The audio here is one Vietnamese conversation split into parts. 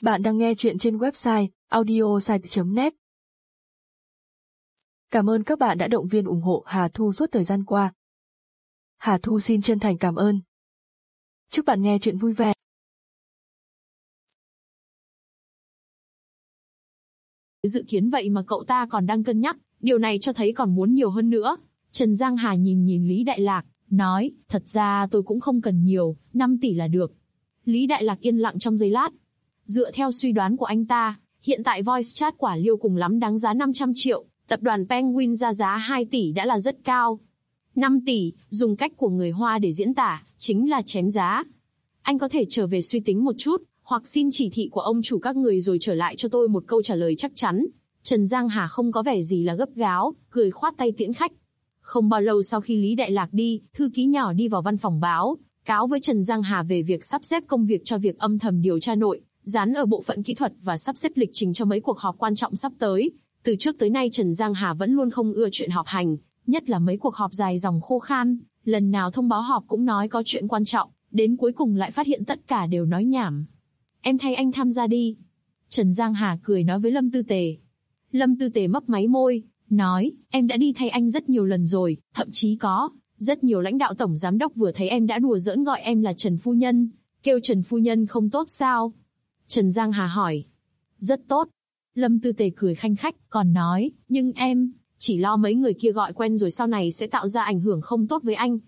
Bạn đang nghe chuyện trên website audiosite.net. Cảm ơn các bạn đã động viên ủng hộ Hà Thu suốt thời gian qua. Hà Thu xin chân thành cảm ơn. Chúc bạn nghe chuyện vui vẻ. Dự kiến vậy mà cậu ta còn đang cân nhắc, điều này cho thấy còn muốn nhiều hơn nữa. Trần Giang Hà nhìn Lý Đại Lạc, nói, thật ra tôi cũng không cần nhiều, 5 tỷ là được. Lý Đại Lạc yên lặng trong giây lát. Dựa theo suy đoán của anh ta, hiện tại Voice Chat Quả Liêu cùng lắm đáng giá 500 triệu, tập đoàn Penguin ra giá 2 tỷ đã là rất cao. 5 tỷ, dùng cách của người Hoa để diễn tả, chính là chém giá. Anh có thể trở về suy tính một chút, hoặc xin chỉ thị của ông chủ các người rồi trở lại cho tôi một câu trả lời chắc chắn. Trần Giang Hà không có vẻ gì là gấp gáo, cười khoát tay tiễn khách. Không bao lâu sau khi Lý Đại Lạc đi, thư ký nhỏ đi vào văn phòng báo, cáo với Trần Giang Hà về việc sắp xếp công việc cho việc âm thầm điều tra nội, dán ở bộ phận kỹ thuật và sắp xếp lịch trình cho mấy cuộc họp quan trọng sắp tới. Từ trước tới nay Trần Giang Hà vẫn luôn không ưa chuyện họp hành, nhất là mấy cuộc họp dài dòng khô khan, lần nào thông báo họp cũng nói có chuyện quan trọng, đến cuối cùng lại phát hiện tất cả đều nói nhảm. Em thay anh tham gia đi. Trần Giang Hà cười nói với Lâm Tư Tề. Lâm Tư Tề mấp máy môi, nói, em đã đi thay anh rất nhiều lần rồi, thậm chí có rất nhiều lãnh đạo tổng giám đốc vừa thấy em đã đùa giỡn gọi em là Trần Phu Nhân, kêu Trần Phu Nhân không tốt sao? Trần Giang Hà hỏi. Rất tốt. Lâm Tư Tề cười khanh khách, còn nói, nhưng em chỉ lo mấy người kia gọi quen rồi sau này sẽ tạo ra ảnh hưởng không tốt với anh.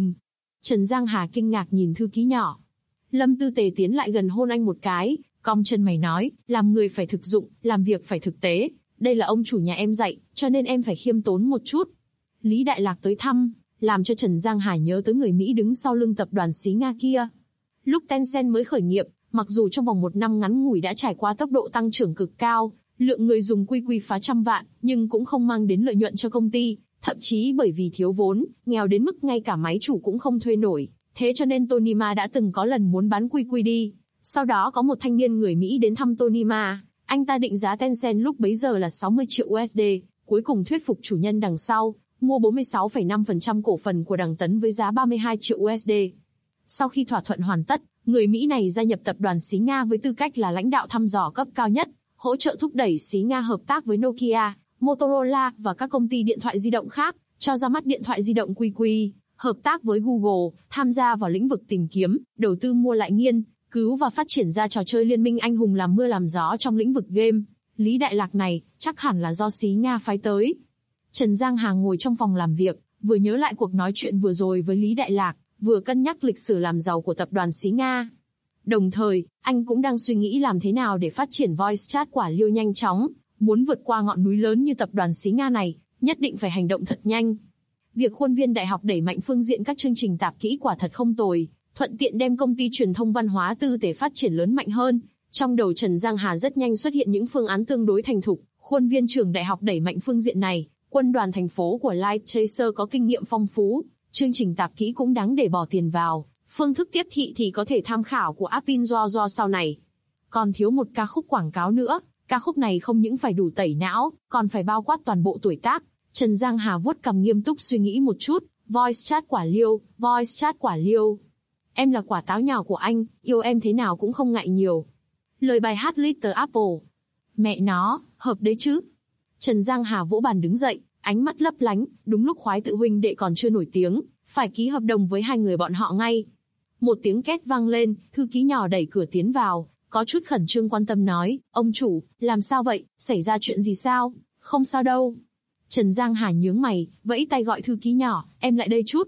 Trần Giang Hà kinh ngạc nhìn thư ký nhỏ. Lâm Tư Tề tiến lại gần hôn anh một cái, cong chân mày nói, làm người phải thực dụng, làm việc phải thực tế. Đây là ông chủ nhà em dạy, cho nên em phải khiêm tốn một chút. Lý Đại Lạc tới thăm, làm cho Trần Giang Hà nhớ tới người Mỹ đứng sau lưng tập đoàn xí Nga kia. Lúc Tencent mới khởi nghiệp, mặc dù trong vòng 1 năm ngắn ngủi đã trải qua tốc độ tăng trưởng cực cao, lượng người dùng quy phá 100 vạn, nhưng cũng không mang đến lợi nhuận cho công ty, thậm chí bởi vì thiếu vốn, nghèo đến mức ngay cả máy chủ cũng không thuê nổi. Thế cho nên Tony Ma đã từng có lần muốn bán quy đi. Sau đó có một thanh niên người Mỹ đến thăm Tony Ma, anh ta định giá Tencent lúc bấy giờ là 60 triệu USD, cuối cùng thuyết phục chủ nhân đằng sau, mua 46,5% cổ phần của Đằng Tấn với giá 32 triệu USD. Sau khi thỏa thuận hoàn tất, người Mỹ này gia nhập tập đoàn xí Nga với tư cách là lãnh đạo thăm dò cấp cao nhất, hỗ trợ thúc đẩy xí Nga hợp tác với Nokia, Motorola và các công ty điện thoại di động khác, cho ra mắt điện thoại di động QQ, hợp tác với Google, tham gia vào lĩnh vực tìm kiếm, đầu tư mua lại nghiên cứu và phát triển ra trò chơi Liên minh anh hùng làm mưa làm gió trong lĩnh vực game. Lý Đại Lạc này, chắc hẳn là do xí Nga phái tới. Trần Giang Hà ngồi trong phòng làm việc, vừa nhớ lại cuộc nói chuyện vừa rồi với Lý Đại Lạc, vừa cân nhắc lịch sử làm giàu của tập đoàn xí Nga. Đồng thời, anh cũng đang suy nghĩ làm thế nào để phát triển Voice Chat Quả Liêu nhanh chóng, muốn vượt qua ngọn núi lớn như tập đoàn xí Nga này, nhất định phải hành động thật nhanh. Việc khuôn viên đại học đẩy mạnh phương diện các chương trình tạp kỹ quả thật không tồi, thuận tiện đem công ty truyền thông văn hóa tư để phát triển lớn mạnh hơn. Trong đầu Trần Giang Hà rất nhanh xuất hiện những phương án tương đối thành thục, khuôn viên trường đại học đẩy mạnh phương diện này, quân đoàn thành phố của Light Chaser có kinh nghiệm phong phú, chương trình tạp kỹ cũng đáng để bỏ tiền vào, phương thức tiếp thị thì có thể tham khảo của Apin Jojo sau này. Còn thiếu một ca khúc quảng cáo nữa, ca khúc này không những phải đủ tẩy não, còn phải bao quát toàn bộ tuổi tác. Trần Giang Hà vuốt cằm nghiêm túc suy nghĩ một chút, Voice Chat Quả Liêu, Voice Chat Quả Liêu. Em là quả táo nhỏ của anh, yêu em thế nào cũng không ngại nhiều. Lời bài hát Little Apple. Mẹ nó, hợp đấy chứ. Trần Giang Hà vỗ bàn đứng dậy, ánh mắt lấp lánh, đúng lúc Khoái Tự huynh đệ còn chưa nổi tiếng, phải ký hợp đồng với hai người bọn họ ngay. Một tiếng két vang lên, thư ký nhỏ đẩy cửa tiến vào, có chút khẩn trương quan tâm nói, ông chủ, làm sao vậy, xảy ra chuyện gì sao? Không sao đâu. Trần Giang Hà nhướng mày, vẫy tay gọi thư ký nhỏ, em lại đây chút.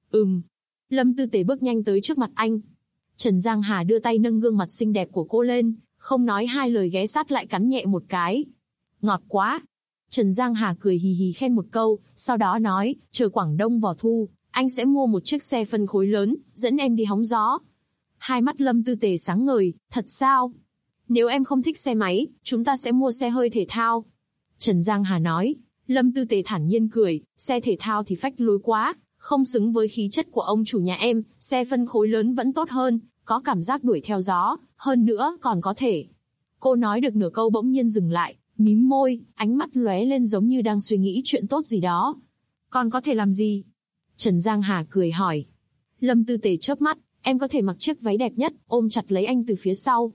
Lâm Tư Tề bước nhanh tới trước mặt anh. Trần Giang Hà đưa tay nâng gương mặt xinh đẹp của cô lên, không nói hai lời ghé sát lại cắn nhẹ một cái. Ngọt quá. Trần Giang Hà cười hì hì khen một câu, sau đó nói, chờ Quảng Đông vào thu, anh sẽ mua một chiếc xe phân khối lớn, dẫn em đi hóng gió. Hai mắt Lâm Tư Tề sáng ngời, thật sao? Nếu em không thích xe máy, chúng ta sẽ mua xe hơi thể thao. Trần Giang Hà nói. Lâm Tư Tề thản nhiên cười, xe thể thao thì phách lối quá, không xứng với khí chất của ông chủ nhà em, xe phân khối lớn vẫn tốt hơn, có cảm giác đuổi theo gió, hơn nữa còn có thể. Cô nói được nửa câu bỗng nhiên dừng lại, mím môi, ánh mắt lóe lên giống như đang suy nghĩ chuyện tốt gì đó. Còn có thể làm gì? Trần Giang Hà cười hỏi. Lâm Tư Tề chớp mắt, em có thể mặc chiếc váy đẹp nhất, ôm chặt lấy anh từ phía sau.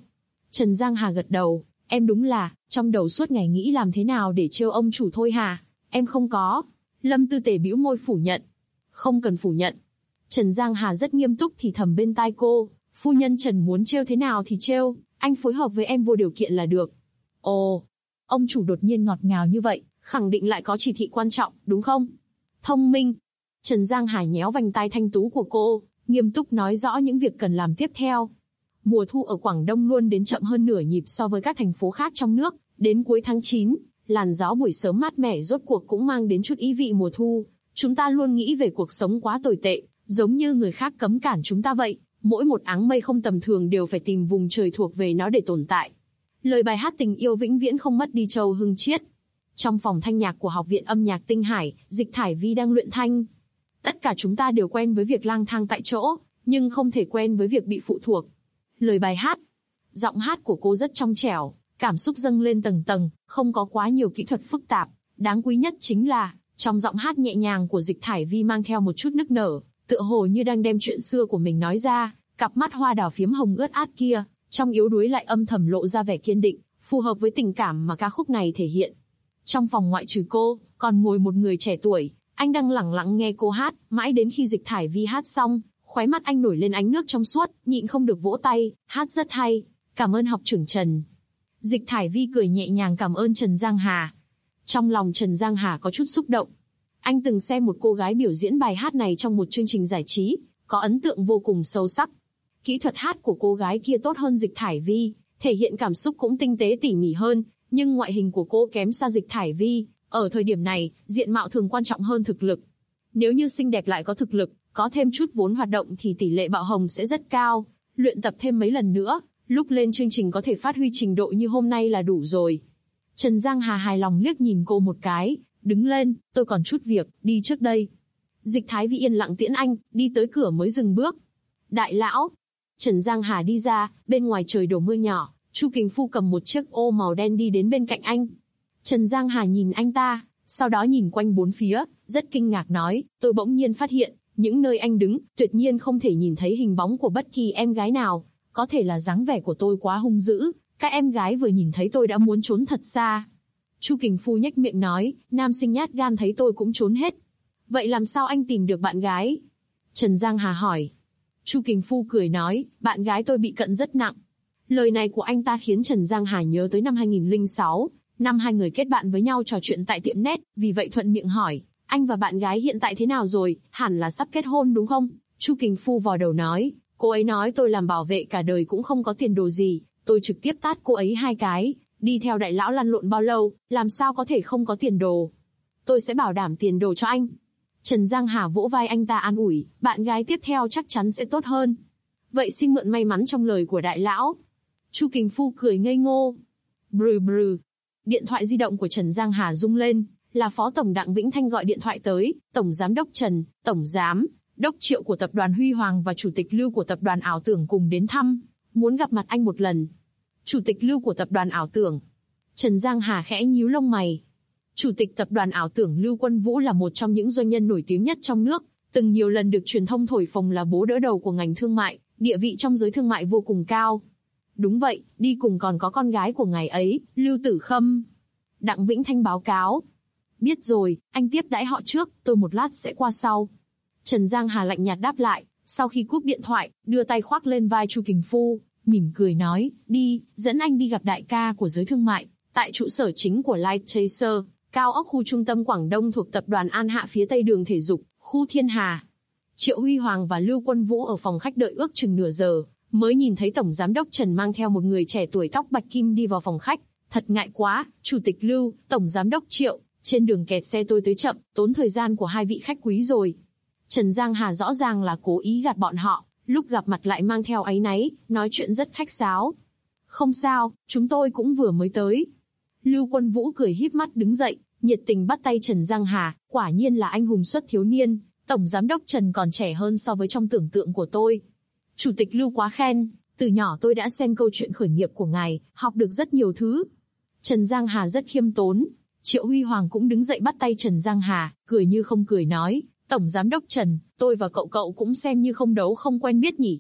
Trần Giang Hà gật đầu, em đúng là, trong đầu suốt ngày nghĩ làm thế nào để trêu ông chủ thôi hà. Em không có. Lâm Tư Tề bĩu môi phủ nhận. Không cần phủ nhận. Trần Giang Hà rất nghiêm túc thì thầm bên tai cô, phu nhân Trần muốn trêu thế nào thì trêu, anh phối hợp với em vô điều kiện là được. Ồ, ông chủ đột nhiên ngọt ngào như vậy, khẳng định lại có chỉ thị quan trọng, đúng không? Thông minh. Trần Giang Hà nhéo vành tai thanh tú của cô, nghiêm túc nói rõ những việc cần làm tiếp theo. Mùa thu ở Quảng Đông luôn đến chậm hơn nửa nhịp so với các thành phố khác trong nước, đến cuối tháng 9, làn gió buổi sớm mát mẻ rốt cuộc cũng mang đến chút ý vị mùa thu. Chúng ta luôn nghĩ về cuộc sống quá tồi tệ, giống như người khác cấm cản chúng ta vậy, mỗi một áng mây không tầm thường đều phải tìm vùng trời thuộc về nó để tồn tại. Lời bài hát tình yêu vĩnh viễn không mất đi Châu Hưng Chiết. Trong phòng thanh nhạc của Học viện Âm nhạc Tinh Hải, Dịch Thải Vi đang luyện thanh. Tất cả chúng ta đều quen với việc lang thang tại chỗ, nhưng không thể quen với việc bị phụ thuộc. Lời bài hát. Giọng hát của cô rất trong trẻo, cảm xúc dâng lên tầng tầng, không có quá nhiều kỹ thuật phức tạp. Đáng quý nhất chính là, trong giọng hát nhẹ nhàng của Dịch Thải Vi mang theo một chút nức nở, tựa hồ như đang đem chuyện xưa của mình nói ra, cặp mắt hoa đào phiếm hồng ướt át kia, trong yếu đuối lại âm thầm lộ ra vẻ kiên định, phù hợp với tình cảm mà ca khúc này thể hiện. Trong phòng ngoại trừ cô, còn ngồi một người trẻ tuổi, anh đang lẳng lặng nghe cô hát, mãi đến khi Dịch Thải Vi hát xong, khóe mắt anh nổi lên ánh nước trong suốt, nhịn không được vỗ tay, hát rất hay, cảm ơn học trưởng Trần. Dịch Thải Vi cười nhẹ nhàng cảm ơn Trần Giang Hà. Trong lòng Trần Giang Hà có chút xúc động. Anh từng xem một cô gái biểu diễn bài hát này trong một chương trình giải trí, có ấn tượng vô cùng sâu sắc. Kỹ thuật hát của cô gái kia tốt hơn Dịch Thải Vi, thể hiện cảm xúc cũng tinh tế tỉ mỉ hơn, nhưng ngoại hình của cô kém xa Dịch Thải Vi. Ở thời điểm này, diện mạo thường quan trọng hơn thực lực. Nếu như xinh đẹp lại có thực lực, có thêm chút vốn hoạt động thì tỷ lệ bạo hồng sẽ rất cao. Luyện tập thêm mấy lần nữa, lúc lên chương trình có thể phát huy trình độ như hôm nay là đủ rồi. Trần Giang Hà hài lòng liếc nhìn cô một cái, đứng lên, tôi còn chút việc, đi trước đây. Dịch Thái Vi yên lặng tiễn anh, đi tới cửa mới dừng bước. Đại lão. Trần Giang Hà đi ra, bên ngoài trời đổ mưa nhỏ, Chu Kình Phu cầm một chiếc ô màu đen đi đến bên cạnh anh. Trần Giang Hà nhìn anh ta, sau đó nhìn quanh bốn phía, rất kinh ngạc nói, tôi bỗng nhiên phát hiện, những nơi anh đứng, tuyệt nhiên không thể nhìn thấy hình bóng của bất kỳ em gái nào. Có thể là dáng vẻ của tôi quá hung dữ, các em gái vừa nhìn thấy tôi đã muốn trốn thật xa. Chu Kình Phu nhếch miệng nói, nam sinh nhát gan thấy tôi cũng trốn hết. Vậy làm sao anh tìm được bạn gái? Trần Giang Hà hỏi. Chu Kình Phu cười nói, bạn gái tôi bị cận rất nặng. Lời này của anh ta khiến Trần Giang Hà nhớ tới năm 2006, năm hai người kết bạn với nhau trò chuyện tại tiệm net, vì vậy thuận miệng hỏi, anh và bạn gái hiện tại thế nào rồi, hẳn là sắp kết hôn đúng không? Chu Kình Phu vò đầu nói, cô ấy nói tôi làm bảo vệ cả đời cũng không có tiền đồ gì, tôi trực tiếp tát cô ấy 2 cái, đi theo đại lão lăn lộn bao lâu, làm sao có thể không có tiền đồ. Tôi sẽ bảo đảm tiền đồ cho anh. Trần Giang Hà vỗ vai anh ta an ủi, bạn gái tiếp theo chắc chắn sẽ tốt hơn. Vậy xin mượn may mắn trong lời của đại lão. Chu Kình Phu cười ngây ngô. Brừ brừ. Điện thoại di động của Trần Giang Hà rung lên, là Phó Tổng Đặng Vĩnh Thanh gọi điện thoại tới, Tổng Giám đốc Trần, Tổng Giám đốc Triệu của Tập đoàn Huy Hoàng và Chủ tịch Lưu của Tập đoàn Ảo Tưởng cùng đến thăm, muốn gặp mặt anh một lần. Chủ tịch Lưu của Tập đoàn Ảo Tưởng. Trần Giang Hà khẽ nhíu lông mày. Chủ tịch Tập đoàn Ảo Tưởng Lưu Quân Vũ là một trong những doanh nhân nổi tiếng nhất trong nước, từng nhiều lần được truyền thông thổi phồng là bố đỡ đầu của ngành thương mại, địa vị trong giới thương mại vô cùng cao. Đúng vậy, đi cùng còn có con gái của ngài ấy, Lưu Tử Khâm. Đặng Vĩnh Thanh báo cáo. Biết rồi, anh tiếp đãi họ trước, tôi một lát sẽ qua sau. Trần Giang Hà lạnh nhạt đáp lại, sau khi cúp điện thoại, đưa tay khoác lên vai Chu Kình Phu, mỉm cười nói, đi, dẫn anh đi gặp đại ca của giới thương mại, tại trụ sở chính của Light Chaser, cao ốc khu trung tâm Quảng Đông thuộc Tập đoàn An Hạ phía tây đường thể dục, khu Thiên Hà. Triệu Huy Hoàng và Lưu Quân Vũ ở phòng khách đợi ước chừng nửa giờ, mới nhìn thấy Tổng Giám đốc Trần mang theo một người trẻ tuổi tóc bạch kim đi vào phòng khách. Thật ngại quá, Chủ tịch Lưu, Tổng Giám đốc Triệu, trên đường kẹt xe tôi tới chậm, tốn thời gian của hai vị khách quý rồi. Trần Giang Hà rõ ràng là cố ý gạt bọn họ, lúc gặp mặt lại mang theo áy náy, nói chuyện rất khách sáo. Không sao, chúng tôi cũng vừa mới tới. Lưu Quân Vũ cười híp mắt đứng dậy, nhiệt tình bắt tay Trần Giang Hà, quả nhiên là anh hùng xuất thiếu niên, Tổng Giám đốc Trần còn trẻ hơn so với trong tưởng tượng của tôi. Chủ tịch Lưu quá khen, từ nhỏ tôi đã xem câu chuyện khởi nghiệp của ngài, học được rất nhiều thứ. Trần Giang Hà rất khiêm tốn. Triệu Huy Hoàng cũng đứng dậy bắt tay Trần Giang Hà, cười như không cười nói, Tổng Giám đốc Trần, tôi và cậu cũng xem như không đấu không quen biết nhỉ.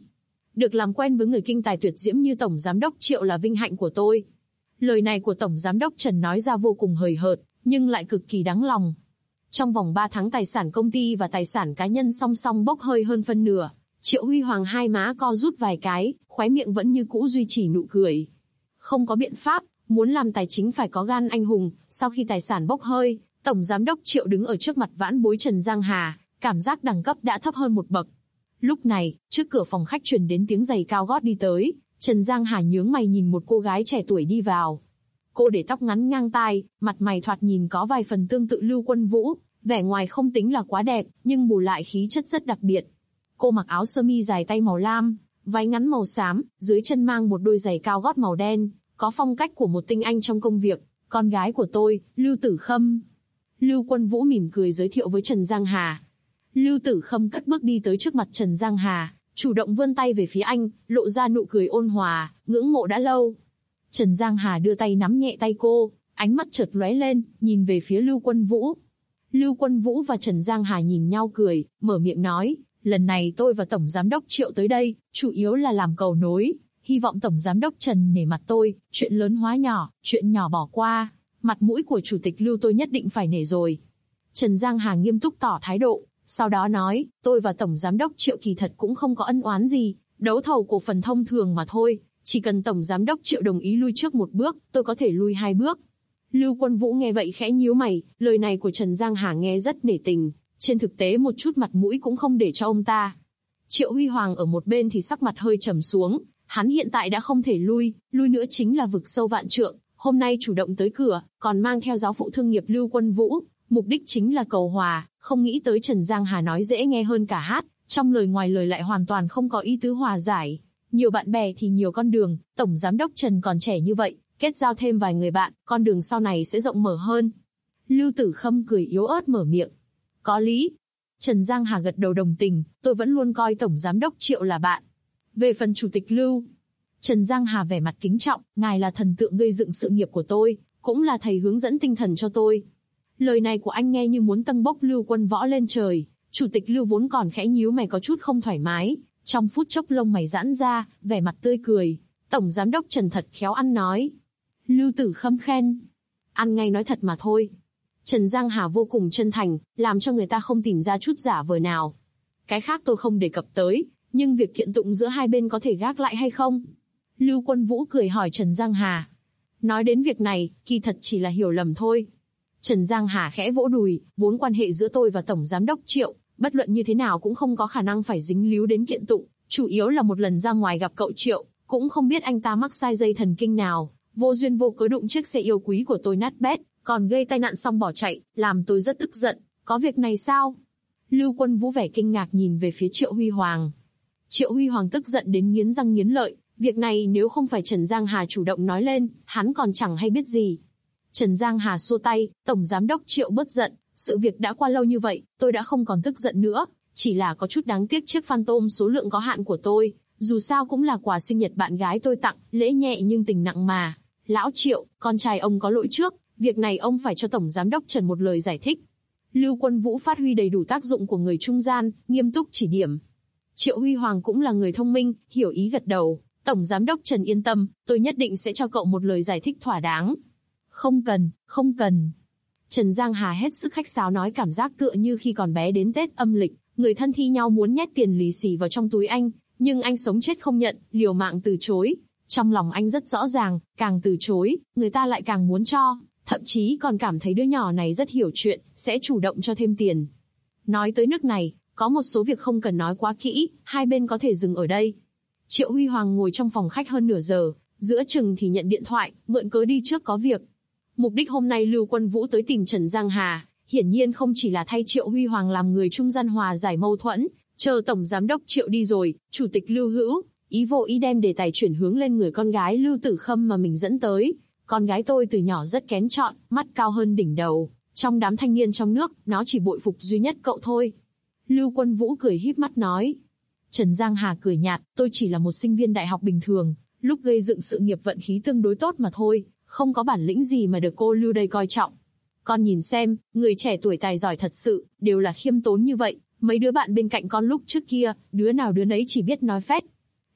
Được làm quen với người kinh tài tuyệt diễm như Tổng Giám đốc Triệu là vinh hạnh của tôi. Lời này của Tổng Giám đốc Trần nói ra vô cùng hời hợt, nhưng lại cực kỳ đáng lòng. Trong vòng 3 tháng tài sản công ty và tài sản cá nhân song song bốc hơi hơn phân nửa. Triệu Huy Hoàng hai má co rút vài cái, khóe miệng vẫn như cũ duy trì nụ cười. Không có biện pháp, muốn làm tài chính phải có gan anh hùng. Sau khi tài sản bốc hơi, Tổng Giám đốc Triệu đứng ở trước mặt vãn bối Trần Giang Hà, cảm giác đẳng cấp đã thấp hơn một bậc. Lúc này, trước cửa phòng khách truyền đến tiếng giày cao gót đi tới, Trần Giang Hà nhướng mày nhìn một cô gái trẻ tuổi đi vào. Cô để tóc ngắn ngang tai, mặt mày thoạt nhìn có vài phần tương tự Lưu Quân Vũ, vẻ ngoài không tính là quá đẹp, nhưng bù lại khí chất rất đặc biệt. Cô mặc áo sơ mi dài tay màu lam, váy ngắn màu xám, dưới chân mang một đôi giày cao gót màu đen, có phong cách của một tinh anh trong công việc. Con gái của tôi, Lưu Tử Khâm. Lưu Quân Vũ mỉm cười giới thiệu với Trần Giang Hà. Lưu Tử Khâm cất bước đi tới trước mặt Trần Giang Hà, chủ động vươn tay về phía anh, lộ ra nụ cười ôn hòa, ngưỡng mộ đã lâu. Trần Giang Hà đưa tay nắm nhẹ tay cô, ánh mắt chợt lóe lên, nhìn về phía Lưu Quân Vũ. Lưu Quân Vũ và Trần Giang Hà nhìn nhau cười, mở miệng nói, lần này tôi và Tổng Giám đốc Triệu tới đây, chủ yếu là làm cầu nối, hy vọng Tổng Giám đốc Trần nể mặt tôi, chuyện lớn hóa nhỏ, chuyện nhỏ bỏ qua, mặt mũi của Chủ tịch Lưu tôi nhất định phải nể rồi. Trần Giang Hà nghiêm túc tỏ thái độ, sau đó nói, tôi và Tổng Giám đốc Triệu kỳ thật cũng không có ân oán gì, đấu thầu cổ phần thông thường mà thôi, chỉ cần Tổng Giám đốc Triệu đồng ý lui trước một bước, tôi có thể lui 2 bước. Lưu Quân Vũ nghe vậy khẽ nhíu mày, lời này của Trần Giang Hà nghe rất nể tình, trên thực tế một chút mặt mũi cũng không để cho ông ta. Triệu Huy Hoàng ở một bên thì sắc mặt hơi trầm xuống, hắn hiện tại đã không thể lui nữa chính là vực sâu vạn trượng, hôm nay chủ động tới cửa, còn mang theo giáo phụ thương nghiệp Lưu Quân Vũ, mục đích chính là cầu hòa, không nghĩ tới Trần Giang Hà nói dễ nghe hơn cả hát, trong lời ngoài lời lại hoàn toàn không có ý tứ hòa giải. Nhiều bạn bè thì nhiều con đường, Tổng Giám đốc Trần còn trẻ như vậy, kết giao thêm vài người bạn, con đường sau này sẽ rộng mở hơn. Lưu Tử Khâm cười yếu ớt mở miệng. Có lý. Trần Giang Hà gật đầu đồng tình, tôi vẫn luôn coi Tổng Giám đốc Triệu là bạn. Về phần Chủ tịch Lưu, Trần Giang Hà vẻ mặt kính trọng, ngài là thần tượng gây dựng sự nghiệp của tôi, cũng là thầy hướng dẫn tinh thần cho tôi. Lời này của anh nghe như muốn tăng bốc Lưu Quân Võ lên trời, Chủ tịch Lưu vốn còn khẽ nhíu mày có chút không thoải mái, trong phút chốc lông mày giãn ra, vẻ mặt tươi cười. Tổng Giám đốc Trần thật khéo ăn nói. Lưu Tử Khâm khen. Ăn ngay nói thật mà thôi. Trần Giang Hà vô cùng chân thành, làm cho người ta không tìm ra chút giả vờ nào. Cái khác tôi không đề cập tới, nhưng việc kiện tụng giữa hai bên có thể gác lại hay không? Lưu Quân Vũ cười hỏi Trần Giang Hà. Nói đến việc này, kỳ thật chỉ là hiểu lầm thôi. Trần Giang Hà khẽ vỗ đùi, vốn quan hệ giữa tôi và Tổng Giám đốc Triệu, bất luận như thế nào cũng không có khả năng phải dính líu đến kiện tụng, chủ yếu là một lần ra ngoài gặp cậu Triệu, cũng không biết anh ta mắc sai dây thần kinh nào, vô duyên vô cớ đụng chiếc xe yêu quý của tôi nát bét, còn gây tai nạn xong bỏ chạy, làm tôi rất tức giận, có việc này sao? Lưu Quân Vũ vẻ kinh ngạc nhìn về phía Triệu Huy Hoàng. Triệu Huy Hoàng tức giận đến nghiến răng nghiến lợi, việc này nếu không phải Trần Giang Hà chủ động nói lên, hắn còn chẳng hay biết gì. Trần Giang Hà xua tay, Tổng Giám đốc Triệu bớt giận, sự việc đã qua lâu như vậy, tôi đã không còn tức giận nữa, chỉ là có chút đáng tiếc chiếc Phantom số lượng có hạn của tôi, dù sao cũng là quà sinh nhật bạn gái tôi tặng, lễ nhẹ nhưng tình nặng mà. Lão Triệu, con trai ông có lỗi trước, việc này ông phải cho Tổng Giám đốc Trần một lời giải thích. Lưu Quân Vũ phát huy đầy đủ tác dụng của người trung gian, nghiêm túc chỉ điểm. Triệu Huy Hoàng cũng là người thông minh, hiểu ý gật đầu. Tổng Giám đốc Trần yên tâm, tôi nhất định sẽ cho cậu một lời giải thích thỏa đáng. Không cần, không cần. Trần Giang Hà hết sức khách sáo nói cảm giác tựa như khi còn bé đến Tết âm lịch, người thân thi nhau muốn nhét tiền lì xì vào trong túi anh, nhưng anh sống chết không nhận, liều mạng từ chối. Trong lòng anh rất rõ ràng, càng từ chối, người ta lại càng muốn cho, thậm chí còn cảm thấy đứa nhỏ này rất hiểu chuyện, sẽ chủ động cho thêm tiền. Nói tới nước này, có một số việc không cần nói quá kỹ, hai bên có thể dừng ở đây. Triệu Huy Hoàng ngồi trong phòng khách hơn nửa giờ, giữa chừng thì nhận điện thoại, mượn cớ đi trước có việc. Mục đích hôm nay Lưu Quân Vũ tới tìm Trần Giang Hà, hiển nhiên không chỉ là thay Triệu Huy Hoàng làm người trung gian hòa giải mâu thuẫn, chờ Tổng Giám đốc Triệu đi rồi, Chủ tịch Lưu hữu, ý vô ý đem đề tài chuyển hướng lên người con gái Lưu Tử Khâm mà mình dẫn tới. Con gái tôi từ nhỏ rất kén chọn, mắt cao hơn đỉnh đầu, trong đám thanh niên trong nước, nó chỉ bội phục duy nhất cậu thôi. Lưu Quân Vũ cười híp mắt nói. Trần Giang Hà cười nhạt, tôi chỉ là một sinh viên đại học bình thường, lúc gây dựng sự nghiệp vận khí tương đối tốt mà thôi, không có bản lĩnh gì mà được cô Lưu đây coi trọng. Con nhìn xem, người trẻ tuổi tài giỏi thật sự, đều là khiêm tốn như vậy, mấy đứa bạn bên cạnh con lúc trước kia, đứa nào đứa nấy chỉ biết nói phét.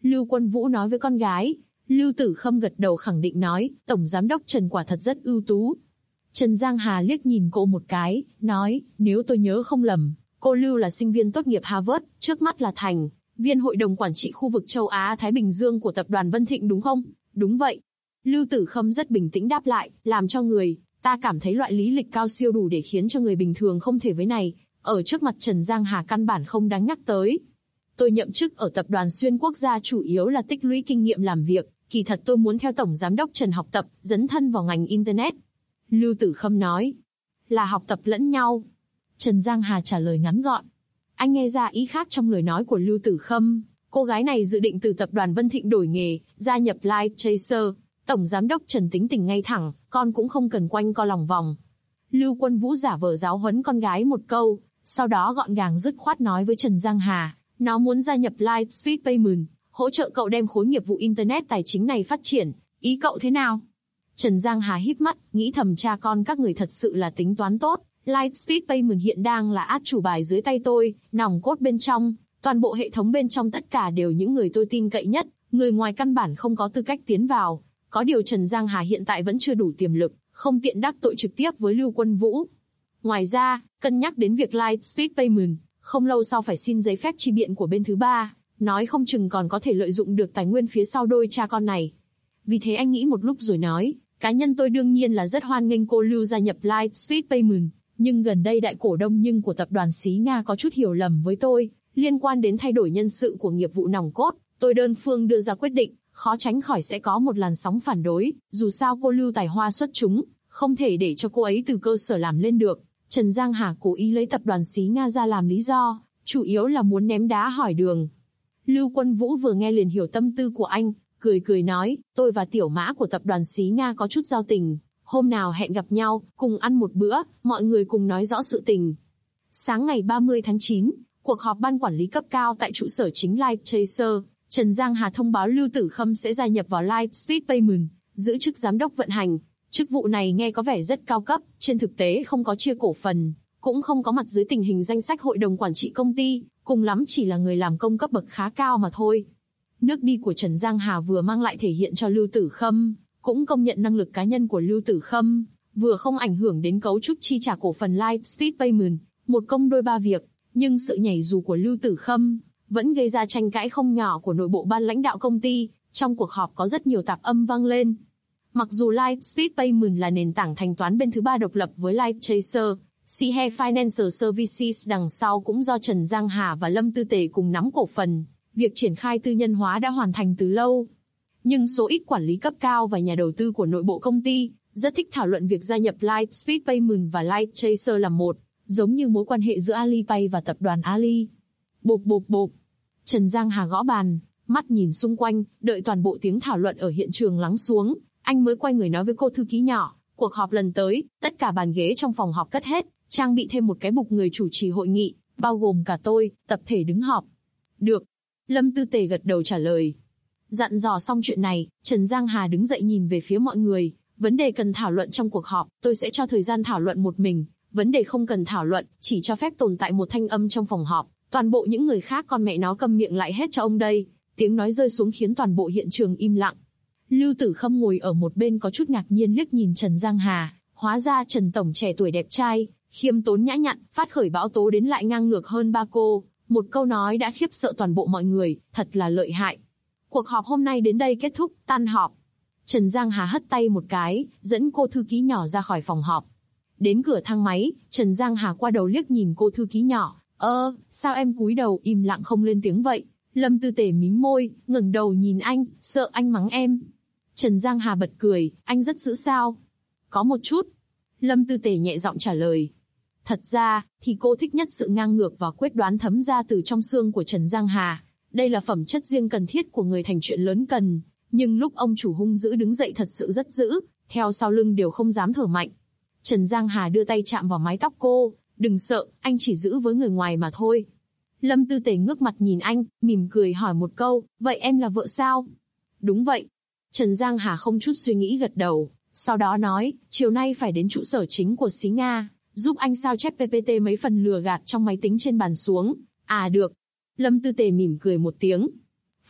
Lưu Quân Vũ nói với con gái. Lưu Tử Khâm gật đầu khẳng định nói, Tổng Giám đốc Trần quả thật rất ưu tú. Trần Giang Hà liếc nhìn cô một cái, nói, nếu tôi nhớ không lầm, cô Lưu là sinh viên tốt nghiệp Harvard, trước mắt là thành viên hội đồng quản trị khu vực châu Á-Thái Bình Dương của tập đoàn Vân Thịnh đúng không? Đúng vậy. Lưu Tử Khâm rất bình tĩnh đáp lại, làm cho người ta cảm thấy loại lý lịch cao siêu đủ để khiến cho người bình thường không thể với này. Ở trước mặt Trần Giang Hà căn bản không đáng nhắc tới. Tôi nhậm chức ở tập đoàn xuyên quốc gia chủ yếu là tích lũy kinh nghiệm làm việc, kỳ thật tôi muốn theo Tổng Giám đốc Trần học tập, dấn thân vào ngành Internet. Lưu Tử Khâm nói, là học tập lẫn nhau. Trần Giang Hà trả lời ngắn gọn. Anh nghe ra ý khác trong lời nói của Lưu Tử Khâm, cô gái này dự định từ tập đoàn Vân Thịnh đổi nghề, gia nhập Light Chaser. Tổng Giám đốc Trần tính tình ngay thẳng, con cũng không cần quanh co lòng vòng. Lưu Quân Vũ giả vờ giáo huấn con gái một câu, sau đó gọn gàng dứt khoát nói với Trần Giang Hà, nó muốn gia nhập Lightspeed Payment, hỗ trợ cậu đem khối nghiệp vụ Internet tài chính này phát triển, ý cậu thế nào? Trần Giang Hà híp mắt, nghĩ thầm cha con các người thật sự là tính toán tốt, Lightspeed Payment hiện đang là át chủ bài dưới tay tôi, nòng cốt bên trong, toàn bộ hệ thống bên trong tất cả đều những người tôi tin cậy nhất, người ngoài căn bản không có tư cách tiến vào. Có điều Trần Giang Hà hiện tại vẫn chưa đủ tiềm lực, không tiện đắc tội trực tiếp với Lưu Quân Vũ. Ngoài ra, cân nhắc đến việc Lightspeed Payment, không lâu sau phải xin giấy phép chi biện của bên thứ ba, nói không chừng còn có thể lợi dụng được tài nguyên phía sau đôi cha con này. Vì thế anh nghĩ một lúc rồi nói, cá nhân tôi đương nhiên là rất hoan nghênh cô Lưu gia nhập Lightspeed Payment, nhưng gần đây đại cổ đông nhưng của tập đoàn Xí Nga có chút hiểu lầm với tôi, liên quan đến thay đổi nhân sự của nghiệp vụ nòng cốt, tôi đơn phương đưa ra quyết định, khó tránh khỏi sẽ có một làn sóng phản đối, dù sao cô Lưu tài hoa xuất chúng, không thể để cho cô ấy từ cơ sở làm lên được. Trần Giang Hà cố ý lấy tập đoàn Xí Nga ra làm lý do, chủ yếu là muốn ném đá hỏi đường. Lưu Quân Vũ vừa nghe liền hiểu tâm tư của anh, cười nói, tôi và tiểu mã của tập đoàn Xí Nga có chút giao tình, hôm nào hẹn gặp nhau, cùng ăn một bữa, mọi người cùng nói rõ sự tình. Sáng ngày 30 tháng 9, cuộc họp ban quản lý cấp cao tại trụ sở chính Light Chaser, Trần Giang Hà thông báo Lưu Tử Khâm sẽ gia nhập vào Lightspeed Payment, giữ chức giám đốc vận hành. Chức vụ này nghe có vẻ rất cao cấp, trên thực tế không có chia cổ phần, cũng không có mặt dưới tình hình danh sách hội đồng quản trị công ty, cùng lắm chỉ là người làm công cấp bậc khá cao mà thôi. Nước đi của Trần Giang Hà vừa mang lại thể hiện cho Lưu Tử Khâm, cũng công nhận năng lực cá nhân của Lưu Tử Khâm, vừa không ảnh hưởng đến cấu trúc chi trả cổ phần Lightspeed Payment, một công đôi ba việc, nhưng sự nhảy dù của Lưu Tử Khâm vẫn gây ra tranh cãi không nhỏ của nội bộ ban lãnh đạo công ty, trong cuộc họp có rất nhiều tạp âm vang lên. Mặc dù Lightspeed Payment là nền tảng thanh toán bên thứ ba độc lập với Light Chaser, Sihe Financial Services đằng sau cũng do Trần Giang Hà và Lâm Tư Tề cùng nắm cổ phần, việc triển khai tư nhân hóa đã hoàn thành từ lâu. Nhưng số ít quản lý cấp cao và nhà đầu tư của nội bộ công ty rất thích thảo luận việc gia nhập Lightspeed Payment và Light Chaser là một, giống như mối quan hệ giữa Alipay và tập đoàn Ali. Bộp bộp bộp. Trần Giang Hà gõ bàn, mắt nhìn xung quanh, đợi toàn bộ tiếng thảo luận ở hiện trường lắng xuống, anh mới quay người nói với cô thư ký nhỏ, cuộc họp lần tới, tất cả bàn ghế trong phòng họp cất hết, trang bị thêm một cái bục người chủ trì hội nghị, bao gồm cả tôi, tập thể đứng họp. Được. Lâm Tư Tề gật đầu trả lời. Dặn dò xong chuyện này, Trần Giang Hà đứng dậy nhìn về phía mọi người, vấn đề cần thảo luận trong cuộc họp, tôi sẽ cho thời gian thảo luận một mình, vấn đề không cần thảo luận, chỉ cho phép tồn tại một thanh âm trong phòng họp, toàn bộ những người khác con mẹ nó câm miệng lại hết cho ông đây. Tiếng nói rơi xuống khiến toàn bộ hiện trường im lặng. Lưu Tử Khâm ngồi ở một bên có chút ngạc nhiên liếc nhìn Trần Giang Hà, hóa ra Trần tổng trẻ tuổi đẹp trai, khiêm tốn nhã nhặn, phát khởi bão tố đến lại ngang ngược hơn ba cô, một câu nói đã khiếp sợ toàn bộ mọi người, thật là lợi hại. Cuộc họp hôm nay đến đây kết thúc, tan họp. Trần Giang Hà hất tay một cái, dẫn cô thư ký nhỏ ra khỏi phòng họp. Đến cửa thang máy, Trần Giang Hà qua đầu liếc nhìn cô thư ký nhỏ, sao em cúi đầu im lặng không lên tiếng vậy? Lâm Tư Tề mím môi, ngẩng đầu nhìn anh, sợ anh mắng em. Trần Giang Hà bật cười, anh rất dữ sao? Có một chút. Lâm Tư Tề nhẹ giọng trả lời. Thật ra, thì cô thích nhất sự ngang ngược và quyết đoán thấm ra từ trong xương của Trần Giang Hà. Đây là phẩm chất riêng cần thiết của người thành chuyện lớn cần. Nhưng lúc ông chủ hung dữ đứng dậy thật sự rất dữ, theo sau lưng đều không dám thở mạnh. Trần Giang Hà đưa tay chạm vào mái tóc cô, đừng sợ, anh chỉ giữ với người ngoài mà thôi. Lâm Tư Tề ngước mặt nhìn anh, mỉm cười hỏi một câu, vậy em là vợ sao? Đúng vậy. Trần Giang Hà không chút suy nghĩ gật đầu, sau đó nói, chiều nay phải đến trụ sở chính của Xí Nga, giúp anh sao chép PPT mấy phần lừa gạt trong máy tính trên bàn xuống. À được. Lâm Tư Tề mỉm cười một tiếng.